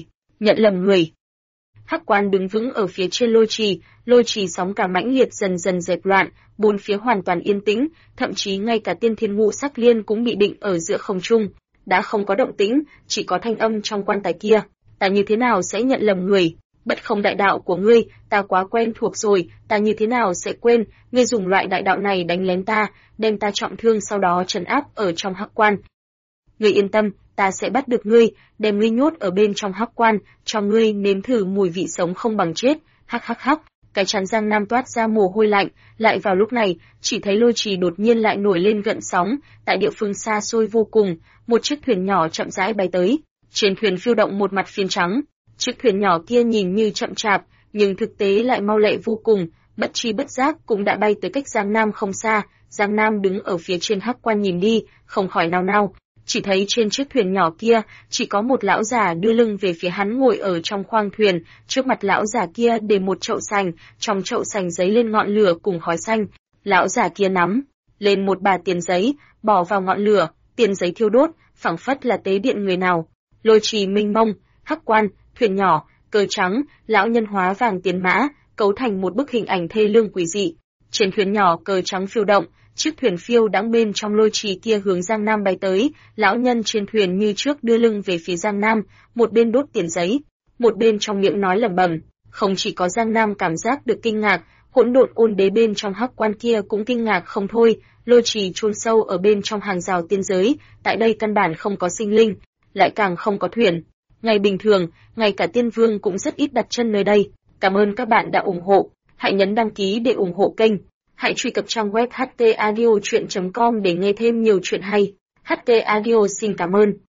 lầm người. Hắc quan đứng vững ở phía trên lôi trì sóng cả mãnh liệt dần dần dẹp loạn, bốn phía hoàn toàn yên tĩnh, thậm chí ngay cả tiên thiên ngũ sắc liên cũng bị định ở giữa không trung, đã không có động tĩnh, chỉ có thanh âm trong quan tài kia, ta như thế nào sẽ nhận lầm người? Bất không đại đạo của ngươi, ta quá quen thuộc rồi, ta như thế nào sẽ quên, ngươi dùng loại đại đạo này đánh lén ta, đem ta trọng thương sau đó trấn áp ở trong hắc quan. Ngươi yên tâm, ta sẽ bắt được ngươi, đem ngươi nhốt ở bên trong hắc quan, cho ngươi nếm thử mùi vị sống không bằng chết. Hắc, cái trán Giang Nam toát ra mồ hôi lạnh, lại vào lúc này, chỉ thấy lôi trì đột nhiên lại nổi lên gợn sóng, tại địa phương xa xôi vô cùng, một chiếc thuyền nhỏ chậm rãi bay tới, trên thuyền phiêu động một mặt phiến trắng. Chiếc thuyền nhỏ kia nhìn như chậm chạp, nhưng thực tế lại mau lẹ vô cùng, bất tri bất giác cũng đã bay tới cách Giang Nam không xa. Giang Nam đứng ở phía trên hắc quan nhìn đi, không khỏi nao nao, chỉ thấy trên chiếc thuyền nhỏ kia chỉ có một lão già đưa lưng về phía hắn ngồi ở trong khoang thuyền, trước mặt lão già kia để một chậu sành, trong chậu sành giấy lên ngọn lửa cùng khói xanh. Lão già kia nắm lên một bà tiền giấy, bỏ vào ngọn lửa, tiền giấy thiêu đốt, phảng phất là tế điện người nào. Lôi trì minh mông, hắc quan, thuyền nhỏ, cờ trắng, lão nhân hóa vàng tiền mã, cấu thành một bức hình ảnh thê lương quỷ dị. Trên thuyền nhỏ cờ trắng phiêu động, chiếc thuyền phiêu đãng bên trong lôi trì kia hướng Giang Nam bay tới, lão nhân trên thuyền như trước đưa lưng về phía Giang Nam, một bên đốt tiền giấy, một bên trong miệng nói lẩm bẩm. Không chỉ có Giang Nam cảm giác được kinh ngạc, hỗn độn ôn đế bên trong hắc quan kia cũng kinh ngạc không thôi, lôi trì chôn sâu ở bên trong hàng rào tiên giới, tại đây căn bản không có sinh linh, lại càng không có thuyền. Ngày bình thường, ngay cả tiên vương cũng rất ít đặt chân nơi đây. Cảm ơn các bạn đã ủng hộ. Hãy nhấn đăng ký để ủng hộ kênh. Hãy truy cập trang web htaudio.com để nghe thêm nhiều chuyện hay. HT Audio xin cảm ơn.